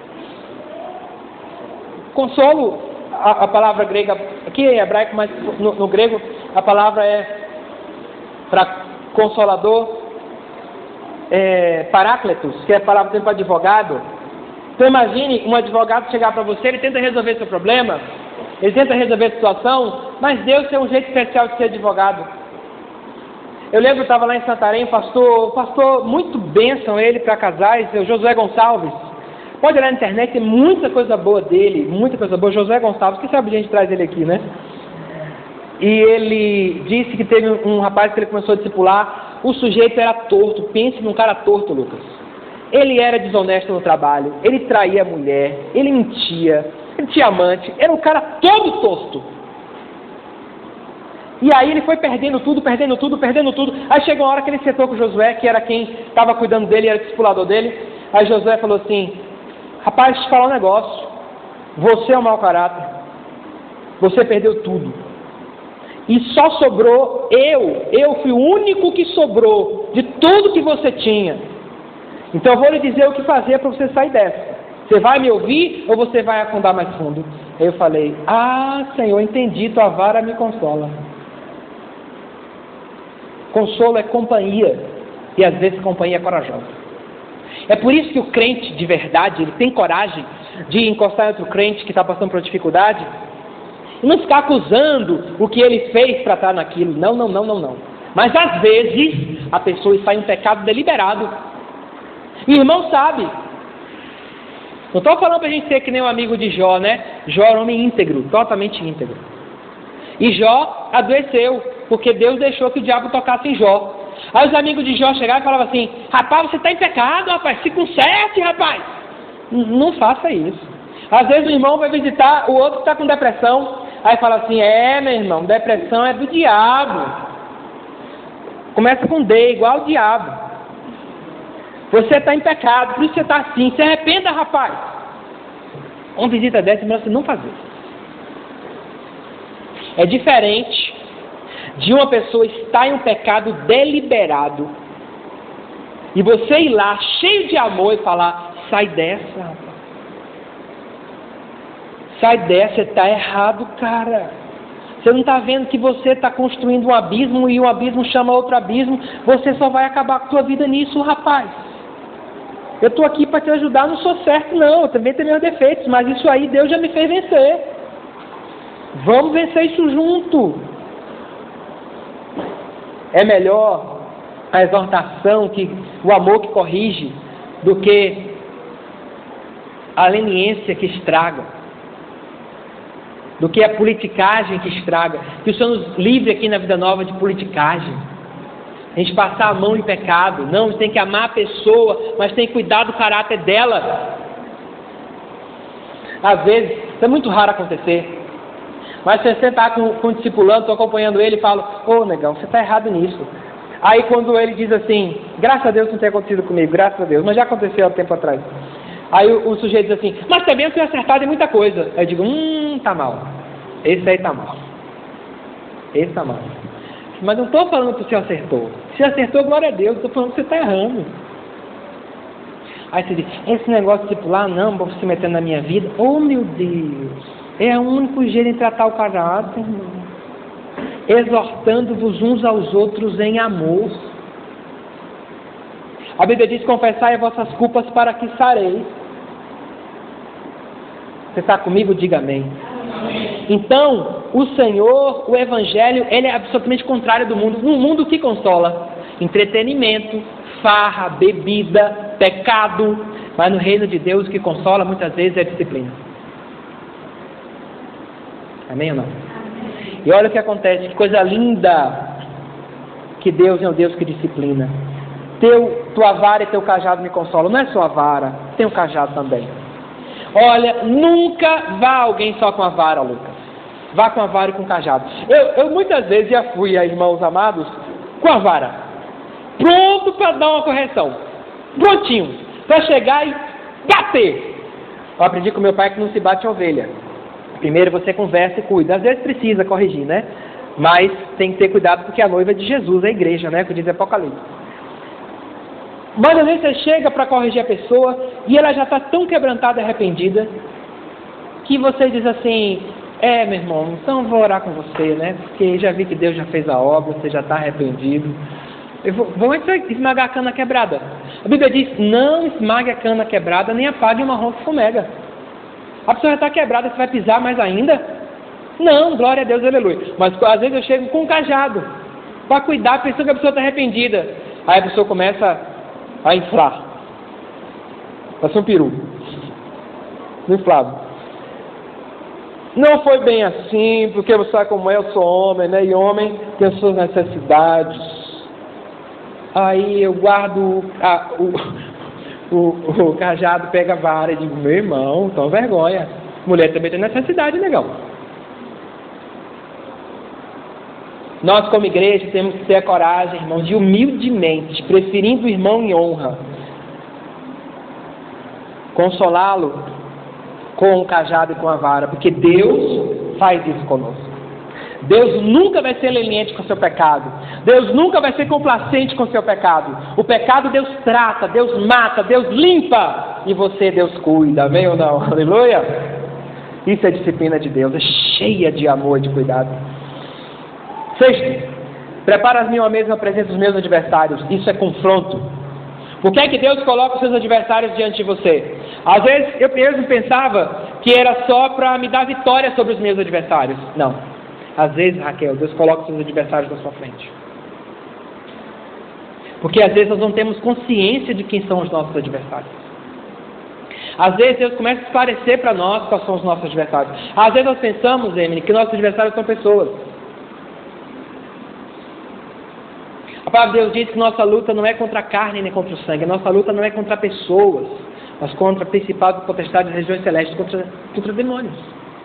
Consolo, a, a palavra grega, aqui é hebraico, mas no, no grego a palavra é para consolador, é, parácletos, que é a palavra para advogado. Então imagine um advogado chegar para você, ele tenta resolver seu problema, ele tenta resolver a situação, mas Deus tem um jeito especial de ser advogado. Eu lembro, eu estava lá em Santarém, pastor, pastor muito bênção ele para casais, o Josué Gonçalves. Pode olhar na internet, tem muita coisa boa dele, muita coisa boa. Josué Gonçalves, quem sabe a gente traz ele aqui, né? E ele disse que teve um, um rapaz que ele começou a discipular, o sujeito era torto, pense num cara torto, Lucas. Ele era desonesto no trabalho, ele traía a mulher, ele mentia, ele tinha amante, era um cara todo torto. E aí ele foi perdendo tudo, perdendo tudo, perdendo tudo. Aí chegou uma hora que ele sentou com o Josué, que era quem estava cuidando dele, era o discipulador dele. Aí Josué falou assim, rapaz, deixa eu te falar um negócio. Você é um mau caráter. Você perdeu tudo. E só sobrou eu. Eu fui o único que sobrou de tudo que você tinha. Então eu vou lhe dizer o que fazer para você sair dessa. Você vai me ouvir ou você vai afundar mais fundo? Aí eu falei, ah, Senhor, entendi, tua vara me consola. Consolo é companhia, e às vezes companhia é corajosa. É por isso que o crente de verdade, ele tem coragem de encostar em outro crente que está passando por dificuldade. E não ficar acusando o que ele fez para estar naquilo. Não, não, não, não, não. Mas às vezes a pessoa está em um pecado deliberado. E o irmão sabe. Não estou falando para a gente ser que nem um amigo de Jó, né? Jó era um homem íntegro, totalmente íntegro. E Jó adoeceu, porque Deus deixou que o diabo tocasse em Jó. Aí os amigos de Jó chegavam e falavam assim: rapaz, você está em pecado, rapaz, se conserte, rapaz. Não faça isso. Às vezes o irmão vai visitar o outro que está com depressão. Aí fala assim: é, meu irmão, depressão é do diabo. Começa com D, igual o diabo. Você está em pecado, por isso você está assim. Se arrependa, rapaz. Uma visita dessa é melhor você não fazer. É diferente de uma pessoa estar em um pecado deliberado e você ir lá cheio de amor e falar: sai dessa, rapaz. Sai dessa, você está errado, cara. Você não está vendo que você está construindo um abismo e um abismo chama outro abismo? Você só vai acabar com a sua vida nisso, rapaz. Eu estou aqui para te ajudar, não sou certo não, eu também tenho meus defeitos, mas isso aí Deus já me fez vencer. Vamos vencer isso junto. É melhor a exortação, que, o amor que corrige, do que a leniência que estraga, do que a politicagem que estraga. Que o Senhor nos livre aqui na Vida Nova de politicagem. A gente passar a mão em pecado. Não, a gente tem que amar a pessoa, mas tem que cuidar do caráter dela. Às vezes, isso é muito raro acontecer, mas você está com, com o discipulando, estou acompanhando ele e falo: ô oh, negão, você está errado nisso. Aí quando ele diz assim: graças a Deus não tem acontecido comigo, graças a Deus, mas já aconteceu há tempo atrás. Aí o, o sujeito diz assim: mas também eu tenho acertado em muita coisa. Aí eu digo: hum, tá mal. Esse aí tá mal. Esse tá mal. Mas não estou falando que você acertou. Se acertou, glória a Deus. Estou falando que você está errando. Aí você diz: esse negócio de discipular, não, vou se metendo na minha vida. Oh, meu Deus. É o único jeito de tratar o caráter, irmão. Exortando-vos uns aos outros em amor. A Bíblia diz: confessai as vossas culpas para que sareis. Você está comigo? Diga amém. Então, o Senhor, o Evangelho, ele é absolutamente contrário do mundo. Um mundo que consola entretenimento, farra, bebida, pecado. Mas no reino de Deus, o que consola muitas vezes é disciplina. Amém ou não? Amém. E olha o que acontece, que coisa linda, que Deus é um Deus que disciplina. Teu, tua vara e teu cajado me consolam. Não é só a vara, tem o cajado também. Olha, nunca vá alguém só com a vara, Lucas. Vá com a vara e com o cajado. Eu, eu muitas vezes já fui a irmãos amados com a vara, pronto para dar uma correção, prontinho, para chegar e bater. Eu aprendi com meu pai que não se bate a ovelha. Primeiro você conversa e cuida. Às vezes precisa corrigir, né? Mas tem que ter cuidado, porque a noiva é de Jesus, a igreja, né? Que diz Apocalipse. Mas às vezes você chega para corrigir a pessoa e ela já está tão quebrantada e arrependida que você diz assim: é, meu irmão, então vou orar com você, né? Porque já vi que Deus já fez a obra, você já está arrependido. Eu vou, vou esmagar a cana quebrada. A Bíblia diz: não esmague a cana quebrada, nem apague uma ronca fumega. A pessoa já está quebrada, você vai pisar mais ainda? Não, glória a Deus, aleluia. Mas às vezes eu chego com um cajado para cuidar, pensando que a pessoa está arrependida. Aí a pessoa começa a inflar. Parece um peru. Inflado. Não foi bem assim, porque você sabe como é, eu sou homem, né? E homem tem as suas necessidades. Aí eu guardo a, o, o, o cajado, pega a vara e digo: meu irmão, toma vergonha. Mulher também tem necessidade, legal. Nós, como igreja, temos que ter a coragem, irmãos, de humildemente, preferindo o irmão em honra, consolá-lo com o cajado e com a vara, porque Deus faz isso conosco. Deus nunca vai ser leniente com o seu pecado. Deus nunca vai ser complacente com o seu pecado. O pecado Deus trata, Deus mata, Deus limpa, e você, Deus cuida. Amém ou não? Aleluia! Isso é disciplina de Deus, é cheia de amor e de cuidado. Sexto, prepara-me uma mesa na presença dos meus adversários. Isso é confronto. Por que é que Deus coloca os seus adversários diante de você? Às vezes eu mesmo pensava que era só para me dar vitória sobre os meus adversários. Não. Às vezes, Raquel, Deus coloca os seus adversários na sua frente. Porque às vezes nós não temos consciência de quem são os nossos adversários. Às vezes Deus começa a esclarecer para nós quais são os nossos adversários. Às vezes nós pensamos, Emily, que nossos adversários são pessoas. A palavra de Deus diz que nossa luta não é contra a carne nem contra o sangue. A nossa luta não é contra pessoas, mas contra principados, potestades, regiões celestes, contra, contra demônios.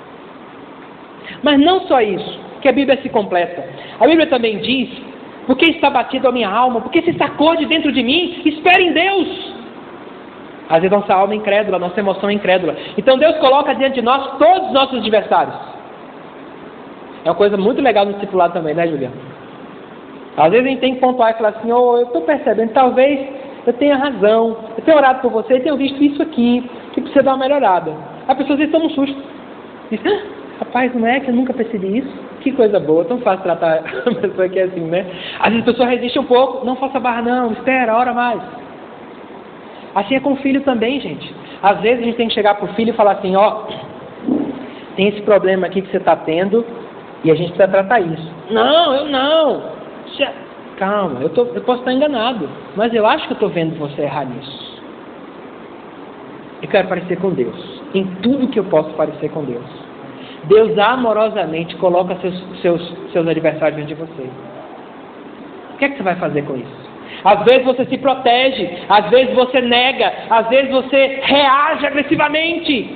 Mas não só isso, que a Bíblia se completa. A Bíblia também diz: porque está batido a minha alma, porque se sacode dentro de mim, espere em Deus. Às vezes nossa alma é incrédula, nossa emoção é incrédula. Então Deus coloca diante de nós todos os nossos adversários. É uma coisa muito legal no discipulado também, né, Juliana? Às vezes a gente tem que pontuar e falar assim: oh, eu estou percebendo, talvez eu tenha razão, eu tenho orado por você, eu tenho visto isso aqui, que precisa dar uma melhorada. As pessoas estão no susto. Diz: ah, rapaz, não é que eu nunca percebi isso? Que coisa boa, tão fácil tratar a pessoa que é assim, né? Às vezes a pessoa resiste um pouco: não faça barra não, espera, ora mais. Assim é com o filho também, gente. Às vezes a gente tem que chegar para o filho e falar assim: ó, tem esse problema aqui que você está tendo e a gente precisa tratar isso. Não, eu não. Calma, eu, tô, eu posso estar enganado, mas eu acho que eu estou vendo você errar nisso. Eu quero parecer com Deus. Em tudo que eu posso parecer com Deus. Deus amorosamente coloca seus, seus, seus adversários diante de você. O que é que você vai fazer com isso? Às vezes você se protege, às vezes você nega, às vezes você reage agressivamente.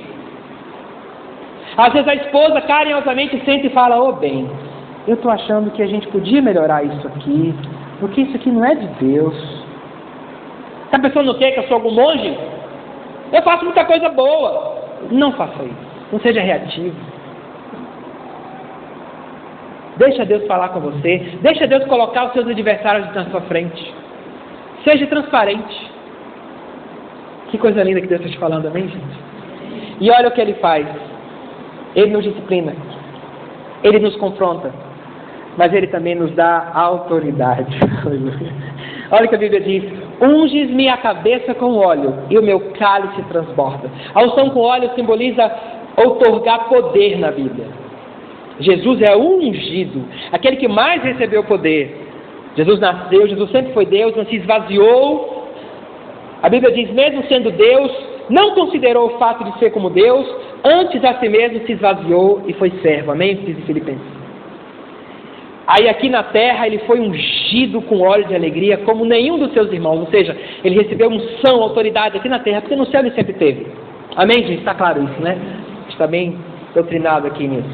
Às vezes a esposa carinhosamente senta e fala: ô bem, eu estou achando que a gente podia melhorar isso aqui, porque isso aqui não é de Deus. Está pensando no quê? Que eu sou algum monge? Eu faço muita coisa boa. Não faça isso. Não seja reativo. Deixa Deus falar com você. Deixa Deus colocar os seus adversários na sua frente. Seja transparente. Que coisa linda que Deus está te falando, amém, gente? E olha o que Ele faz. Ele nos disciplina. Ele nos confronta. Mas Ele também nos dá autoridade. Olha o que a Bíblia diz: unges-me a cabeça com óleo e o meu cálice transborda. A unção com óleo simboliza outorgar poder na Bíblia. Jesus é o ungido, aquele que mais recebeu poder. Jesus nasceu, Jesus sempre foi Deus, não se esvaziou. A Bíblia diz: mesmo sendo Deus, não considerou o fato de ser como Deus, antes a si mesmo se esvaziou e foi servo. Amém? Diz em Filipenses. Aí aqui na terra ele foi ungido com óleo de alegria como nenhum dos seus irmãos. Ou seja, ele recebeu unção, autoridade aqui na terra, porque no céu ele sempre teve. Amém, gente? Está claro isso, né? Está bem doutrinado aqui nisso.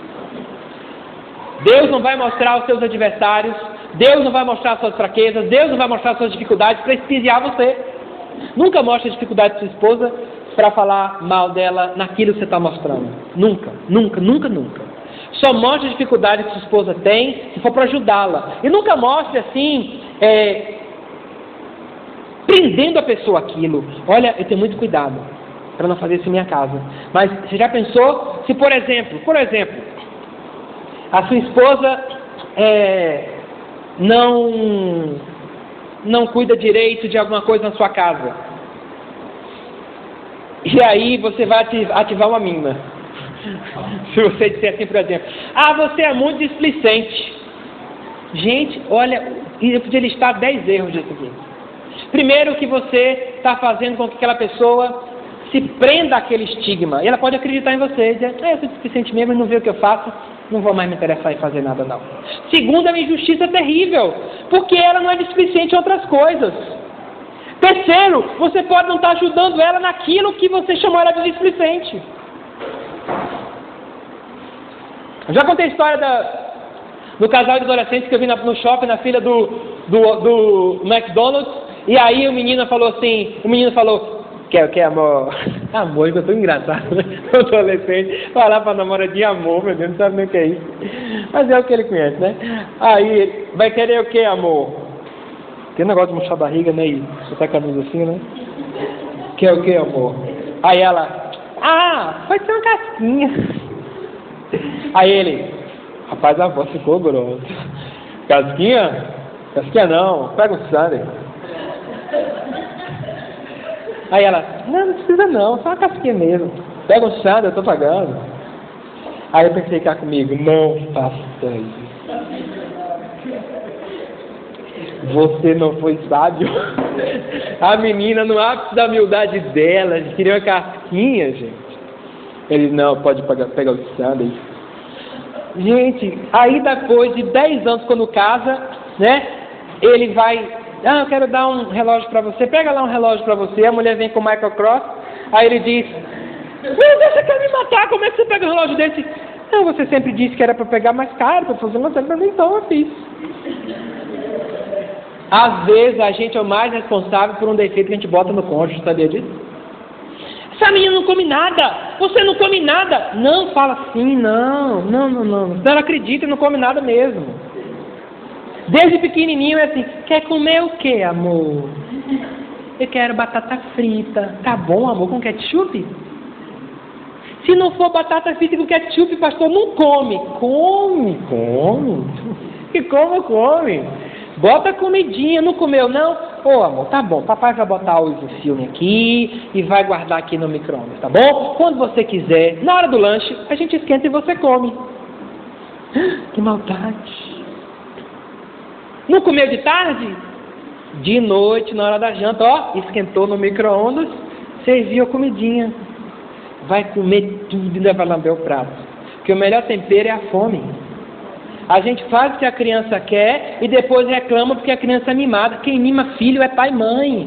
Deus não vai mostrar os seus adversários, Deus não vai mostrar as suas fraquezas, Deus não vai mostrar as suas dificuldades para espiar você. Nunca mostre a dificuldade de sua esposa para falar mal dela naquilo que você está mostrando. Nunca, nunca, nunca, nunca. Só mostre a dificuldade que sua esposa tem se for para ajudá-la. E nunca mostre assim, é, prendendo a pessoa aquilo. Olha, eu tenho muito cuidado para não fazer isso em minha casa. Mas você já pensou se, por exemplo, por exemplo, a sua esposa é, não, não cuida direito de alguma coisa na sua casa? E aí você vai ativar uma mina. Se você disser assim, por exemplo: ah, você é muito displicente. Gente, olha, eu podia listar dez erros disso aqui. Primeiro, que você está fazendo com que aquela pessoa se prenda àquele estigma. E ela pode acreditar em você e dizer: ah, eu sou displicente mesmo e não vê o que eu faço, não vou mais me interessar em fazer nada não. Segundo, é uma injustiça terrível, porque ela não é displicente em outras coisas. Terceiro, você pode não estar ajudando ela naquilo que você chamou ela de displicente. Eu já contei a história da, do casal de adolescentes que eu vi na, no shopping, na fila do, do, do McDonald's, e aí o menino falou assim, o menino falou: quer, quer amor? Amor, eu tô engraçado, né? O adolescente falar pra namoradinha amor, meu Deus, não sabe nem o que é isso. Mas é o que ele conhece, né? Aí, vai querer o que, amor? Tem um negócio de murchar a barriga, né? E botar a camisa assim, né? Quer o que, amor? Aí ela: ah, pode ser uma casquinha. Aí ele: rapaz, a voz ficou grossa. Casquinha? Casquinha não, pega o Sunday. Aí ela, não, não precisa não, só uma casquinha mesmo. Pega um santo, eu estou pagando. Aí eu pensei cá comigo, não faça isso. Você não foi sábio? A menina, no ápice da humildade dela, queria uma casquinha, gente. Ele, não, pode pagar, pegar o santo. Gente, aí depois de dez anos, quando casa, né, ele vai, ah, eu quero dar um relógio para você, pega lá um relógio para você. A mulher vem com o Michael Cross, aí ele diz, meu Deus, você quer me matar? Como é que você pega um relógio desse? Não, você sempre disse que era para pegar mais caro, para fazer uma coisa para mim, então eu fiz. Às vezes a gente é o mais responsável por um defeito que a gente bota no cônjuge, sabia disso? Essa menina não come nada, você não come nada. Não, fala assim, não, não, não, não. Ela acredita e não come nada mesmo. Desde pequenininho é assim, quer comer o que, amor? Eu quero batata frita. Tá bom, amor, com ketchup? Se não for batata frita com ketchup, pastor, não come. Come, come. Que come, come. Bota comidinha, não comeu não? Ô oh, amor, tá bom, papai vai botar o filme aqui e vai guardar aqui no micro-ondas, tá bom? Quando você quiser, na hora do lanche, a gente esquenta e você come. Que maldade. Não comeu de tarde? De noite, na hora da janta, ó, esquentou no micro-ondas, serviu a comidinha. Vai comer tudo e ainda vai lamber o prato. Porque o melhor tempero é a fome. A gente faz o que a criança quer e depois reclama porque a criança é mimada. Quem mima filho é pai e mãe.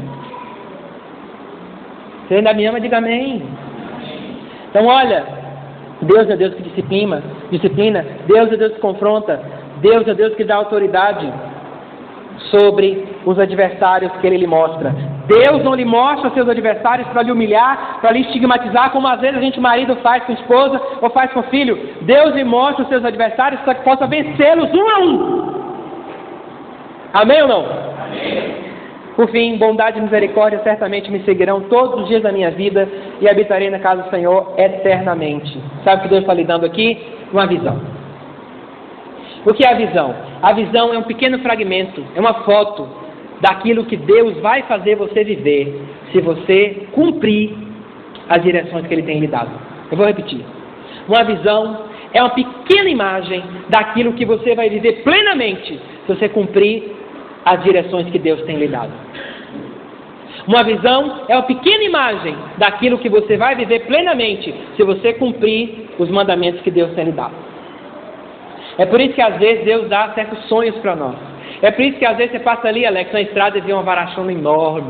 Você ainda me ama, diga amém. Então olha, Deus é Deus que disciplina, disciplina, Deus é Deus que confronta, Deus é Deus que dá autoridade sobre os adversários que Ele lhe mostra. Deus não lhe mostra seus adversários para lhe humilhar, para lhe estigmatizar, como às vezes a gente marido faz com a esposa ou faz com o filho. Deus lhe mostra os seus adversários para que possa vencê-los um a um. Amém ou não? Amém. Por fim, bondade e misericórdia certamente me seguirão todos os dias da minha vida e habitarei na casa do Senhor eternamente. Sabe o que Deus está lhe dando aqui? Uma visão. O que é a visão? A visão é um pequeno fragmento, é uma foto daquilo que Deus vai fazer você viver se você cumprir as direções que Ele tem lhe dado. Eu vou repetir. Uma visão é uma pequena imagem daquilo que você vai viver plenamente se você cumprir as direções que Deus tem lhe dado. Uma visão é uma pequena imagem daquilo que você vai viver plenamente se você cumprir os mandamentos que Deus tem lhe dado. É por isso que às vezes Deus dá certos sonhos para nós. É por isso que às vezes você passa ali, Alex, na estrada e vê uma varachona enorme.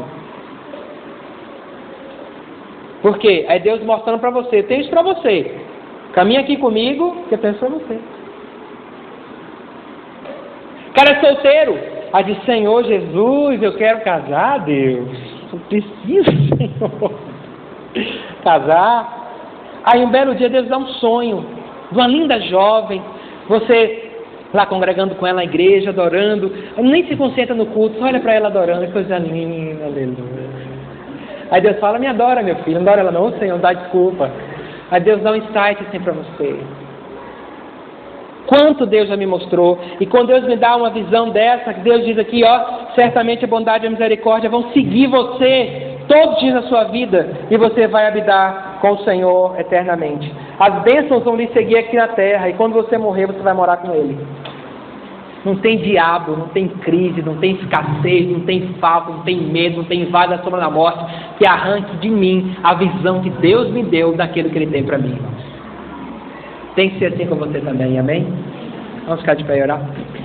Por quê? É Deus mostrando para você, tem isso para você. Caminha aqui comigo, que eu penso para você. O cara é solteiro. Aí diz, Senhor Jesus, eu quero casar, Deus. Eu preciso, Senhor, casar. Aí um belo dia Deus dá um sonho de uma linda jovem. Você lá congregando com ela na igreja, adorando, nem se concentra no culto, só olha para ela adorando, que coisa linda, aleluia. Aí Deus fala, me adora, meu filho, não adora ela não, Senhor, dá desculpa. Aí Deus dá um insight assim para você. Quanto Deus já me mostrou, e quando Deus me dá uma visão dessa, que Deus diz aqui, ó, certamente a bondade e a misericórdia vão seguir você todos os dias da sua vida, e você vai habitar com o Senhor eternamente. As bênçãos vão lhe seguir aqui na terra, e quando você morrer, você vai morar com Ele. Não tem diabo, não tem crise, não tem escassez, não tem falta, não tem medo, não tem vaga da sombra da morte que arranque de mim a visão que Deus me deu daquilo que Ele tem para mim, irmãos. Tem que ser assim com você também, amém? Vamos ficar de pé e orar.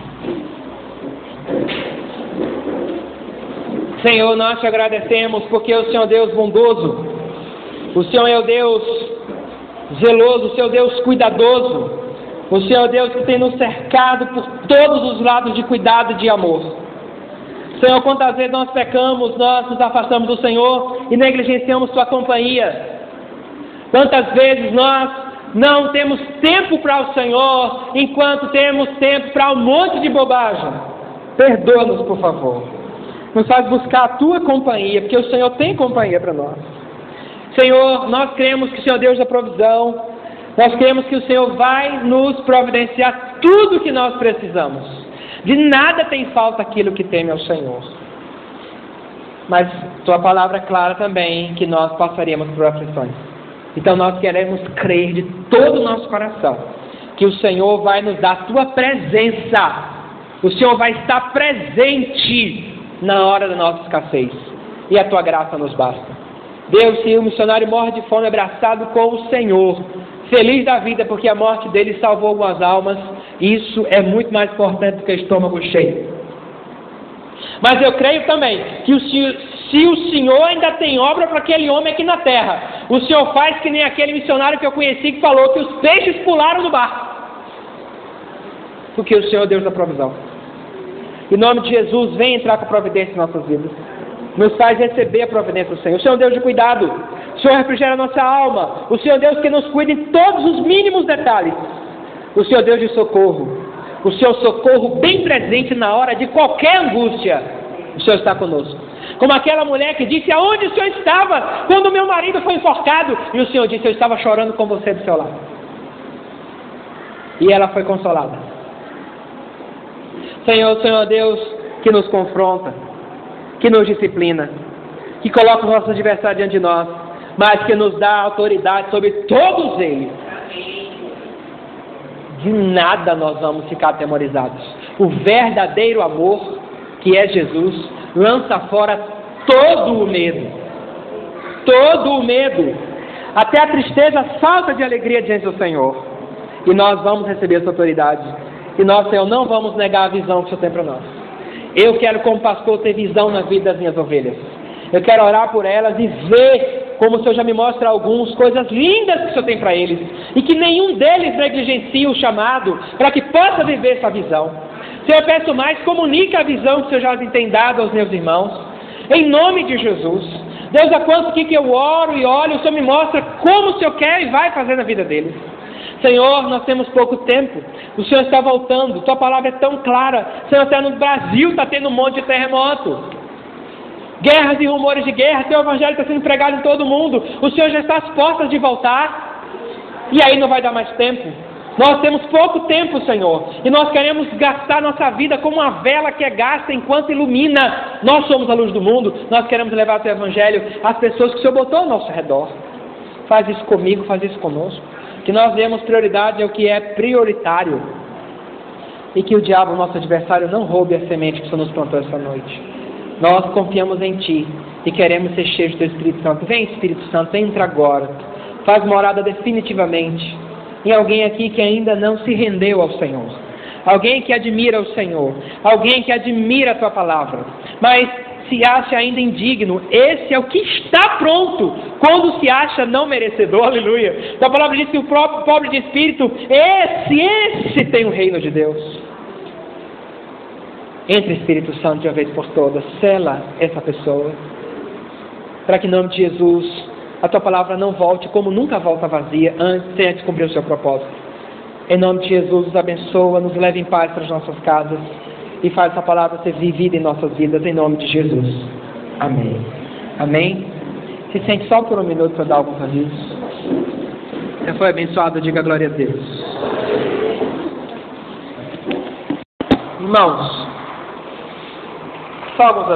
Senhor, nós te agradecemos porque o Senhor é Deus bondoso, o Senhor é o Deus zeloso, o Senhor é o Deus cuidadoso, o Senhor é o Deus que tem nos cercado por todos os lados de cuidado e de amor. Senhor, quantas vezes nós pecamos, nós nos afastamos do Senhor e negligenciamos Tua companhia. Quantas vezes nós não temos tempo para o Senhor, enquanto temos tempo para um monte de bobagem. Perdoa-nos, por favor. Nos faz buscar a Tua companhia, porque o Senhor tem companhia para nós. Senhor, nós cremos que o Senhor é Deus da provisão. Nós cremos que o Senhor vai nos providenciar tudo o que nós precisamos. De nada tem falta aquilo que teme ao Senhor. Mas tua palavra é clara também que nós passaríamos por aflições. Então nós queremos crer de todo o nosso coração que o Senhor vai nos dar a tua presença. O Senhor vai estar presente na hora da nossa escassez. E a tua graça nos basta. Deus, se o missionário morre de fome abraçado com o Senhor, feliz da vida porque a morte dele salvou algumas almas, isso é muito mais importante do que estômago cheio. Mas eu creio também que o, se o Senhor ainda tem obra para aquele homem aqui na terra, o Senhor faz que nem aquele missionário que eu conheci que falou que os peixes pularam do barco. Porque o Senhor é Deus da provisão. Em nome de Jesus, vem entrar com providência em nossas vidas. Nos faz receber a providência do Senhor. O Senhor é Deus de cuidado. O Senhor refrigera a nossa alma. O Senhor é Deus que nos cuida em todos os mínimos detalhes. O Senhor é Deus de socorro. O seu socorro bem presente na hora de qualquer angústia. O Senhor está conosco. Como aquela mulher que disse: aonde o Senhor estava quando meu marido foi enforcado? E o Senhor disse: eu estava chorando com você do seu lado. E ela foi consolada. Senhor, o Senhor é Deus que nos confronta, que nos disciplina, que coloca os nossos adversários diante de nós, mas que nos dá autoridade sobre todos eles. De nada nós vamos ficar atemorizados. O verdadeiro amor, que é Jesus, lança fora todo o medo. Todo o medo. Até a tristeza, a falta de alegria diante do Senhor. E nós vamos receber essa autoridade. E nós, Senhor, não vamos negar a visão que o Senhor tem para nós. Eu quero, como pastor, ter visão na vida das minhas ovelhas. Eu quero orar por elas e ver, como o Senhor já me mostra alguns, coisas lindas que o Senhor tem para eles. E que nenhum deles negligencie o chamado, para que possa viver essa visão. Senhor, eu peço mais, comunica a visão que o Senhor já tem dado aos meus irmãos. Em nome de Jesus. Deus, há quanto que eu oro e olho, o Senhor me mostra como o Senhor quer e vai fazer na vida deles. Senhor, nós temos pouco tempo. O Senhor está voltando. Tua palavra é tão clara. Senhor, até no Brasil está tendo um monte de terremoto. Guerras e rumores de guerra. Teu evangelho está sendo pregado em todo mundo. O Senhor já está às portas de voltar. E aí não vai dar mais tempo. Nós temos pouco tempo, Senhor. E nós queremos gastar nossa vida como uma vela que é gasta enquanto ilumina. Nós somos a luz do mundo. Nós queremos levar o teu evangelho às pessoas que o Senhor botou ao nosso redor. Faz isso comigo, faz isso conosco. Que nós demos prioridade ao que é prioritário. E que o diabo, nosso adversário, não roube a semente que o Senhor nos plantou essa noite. Nós confiamos em Ti e queremos ser cheios do Teu Espírito Santo. Vem, Espírito Santo, entra agora. Faz morada definitivamente em alguém aqui que ainda não se rendeu ao Senhor. Alguém que admira o Senhor. Alguém que admira a Tua palavra. Mas se acha ainda indigno. Esse é o que está pronto quando se acha não merecedor. Aleluia. A palavra diz que o próprio pobre de espírito, esse, esse tem o reino de Deus. Entre, Espírito Santo, de uma vez por todas, sela essa pessoa, para que em nome de Jesus a tua palavra não volte como nunca volta vazia antes, sem antes cumprir o seu propósito. Em nome de Jesus, nos abençoa, nos leva em paz para as nossas casas e faz essa palavra ser vivida em nossas vidas, em nome de Jesus. Amém. Amém. Se sente só por um minuto para dar alguns avisos. Você foi abençoado, diga glória a Deus. Irmãos, só alguns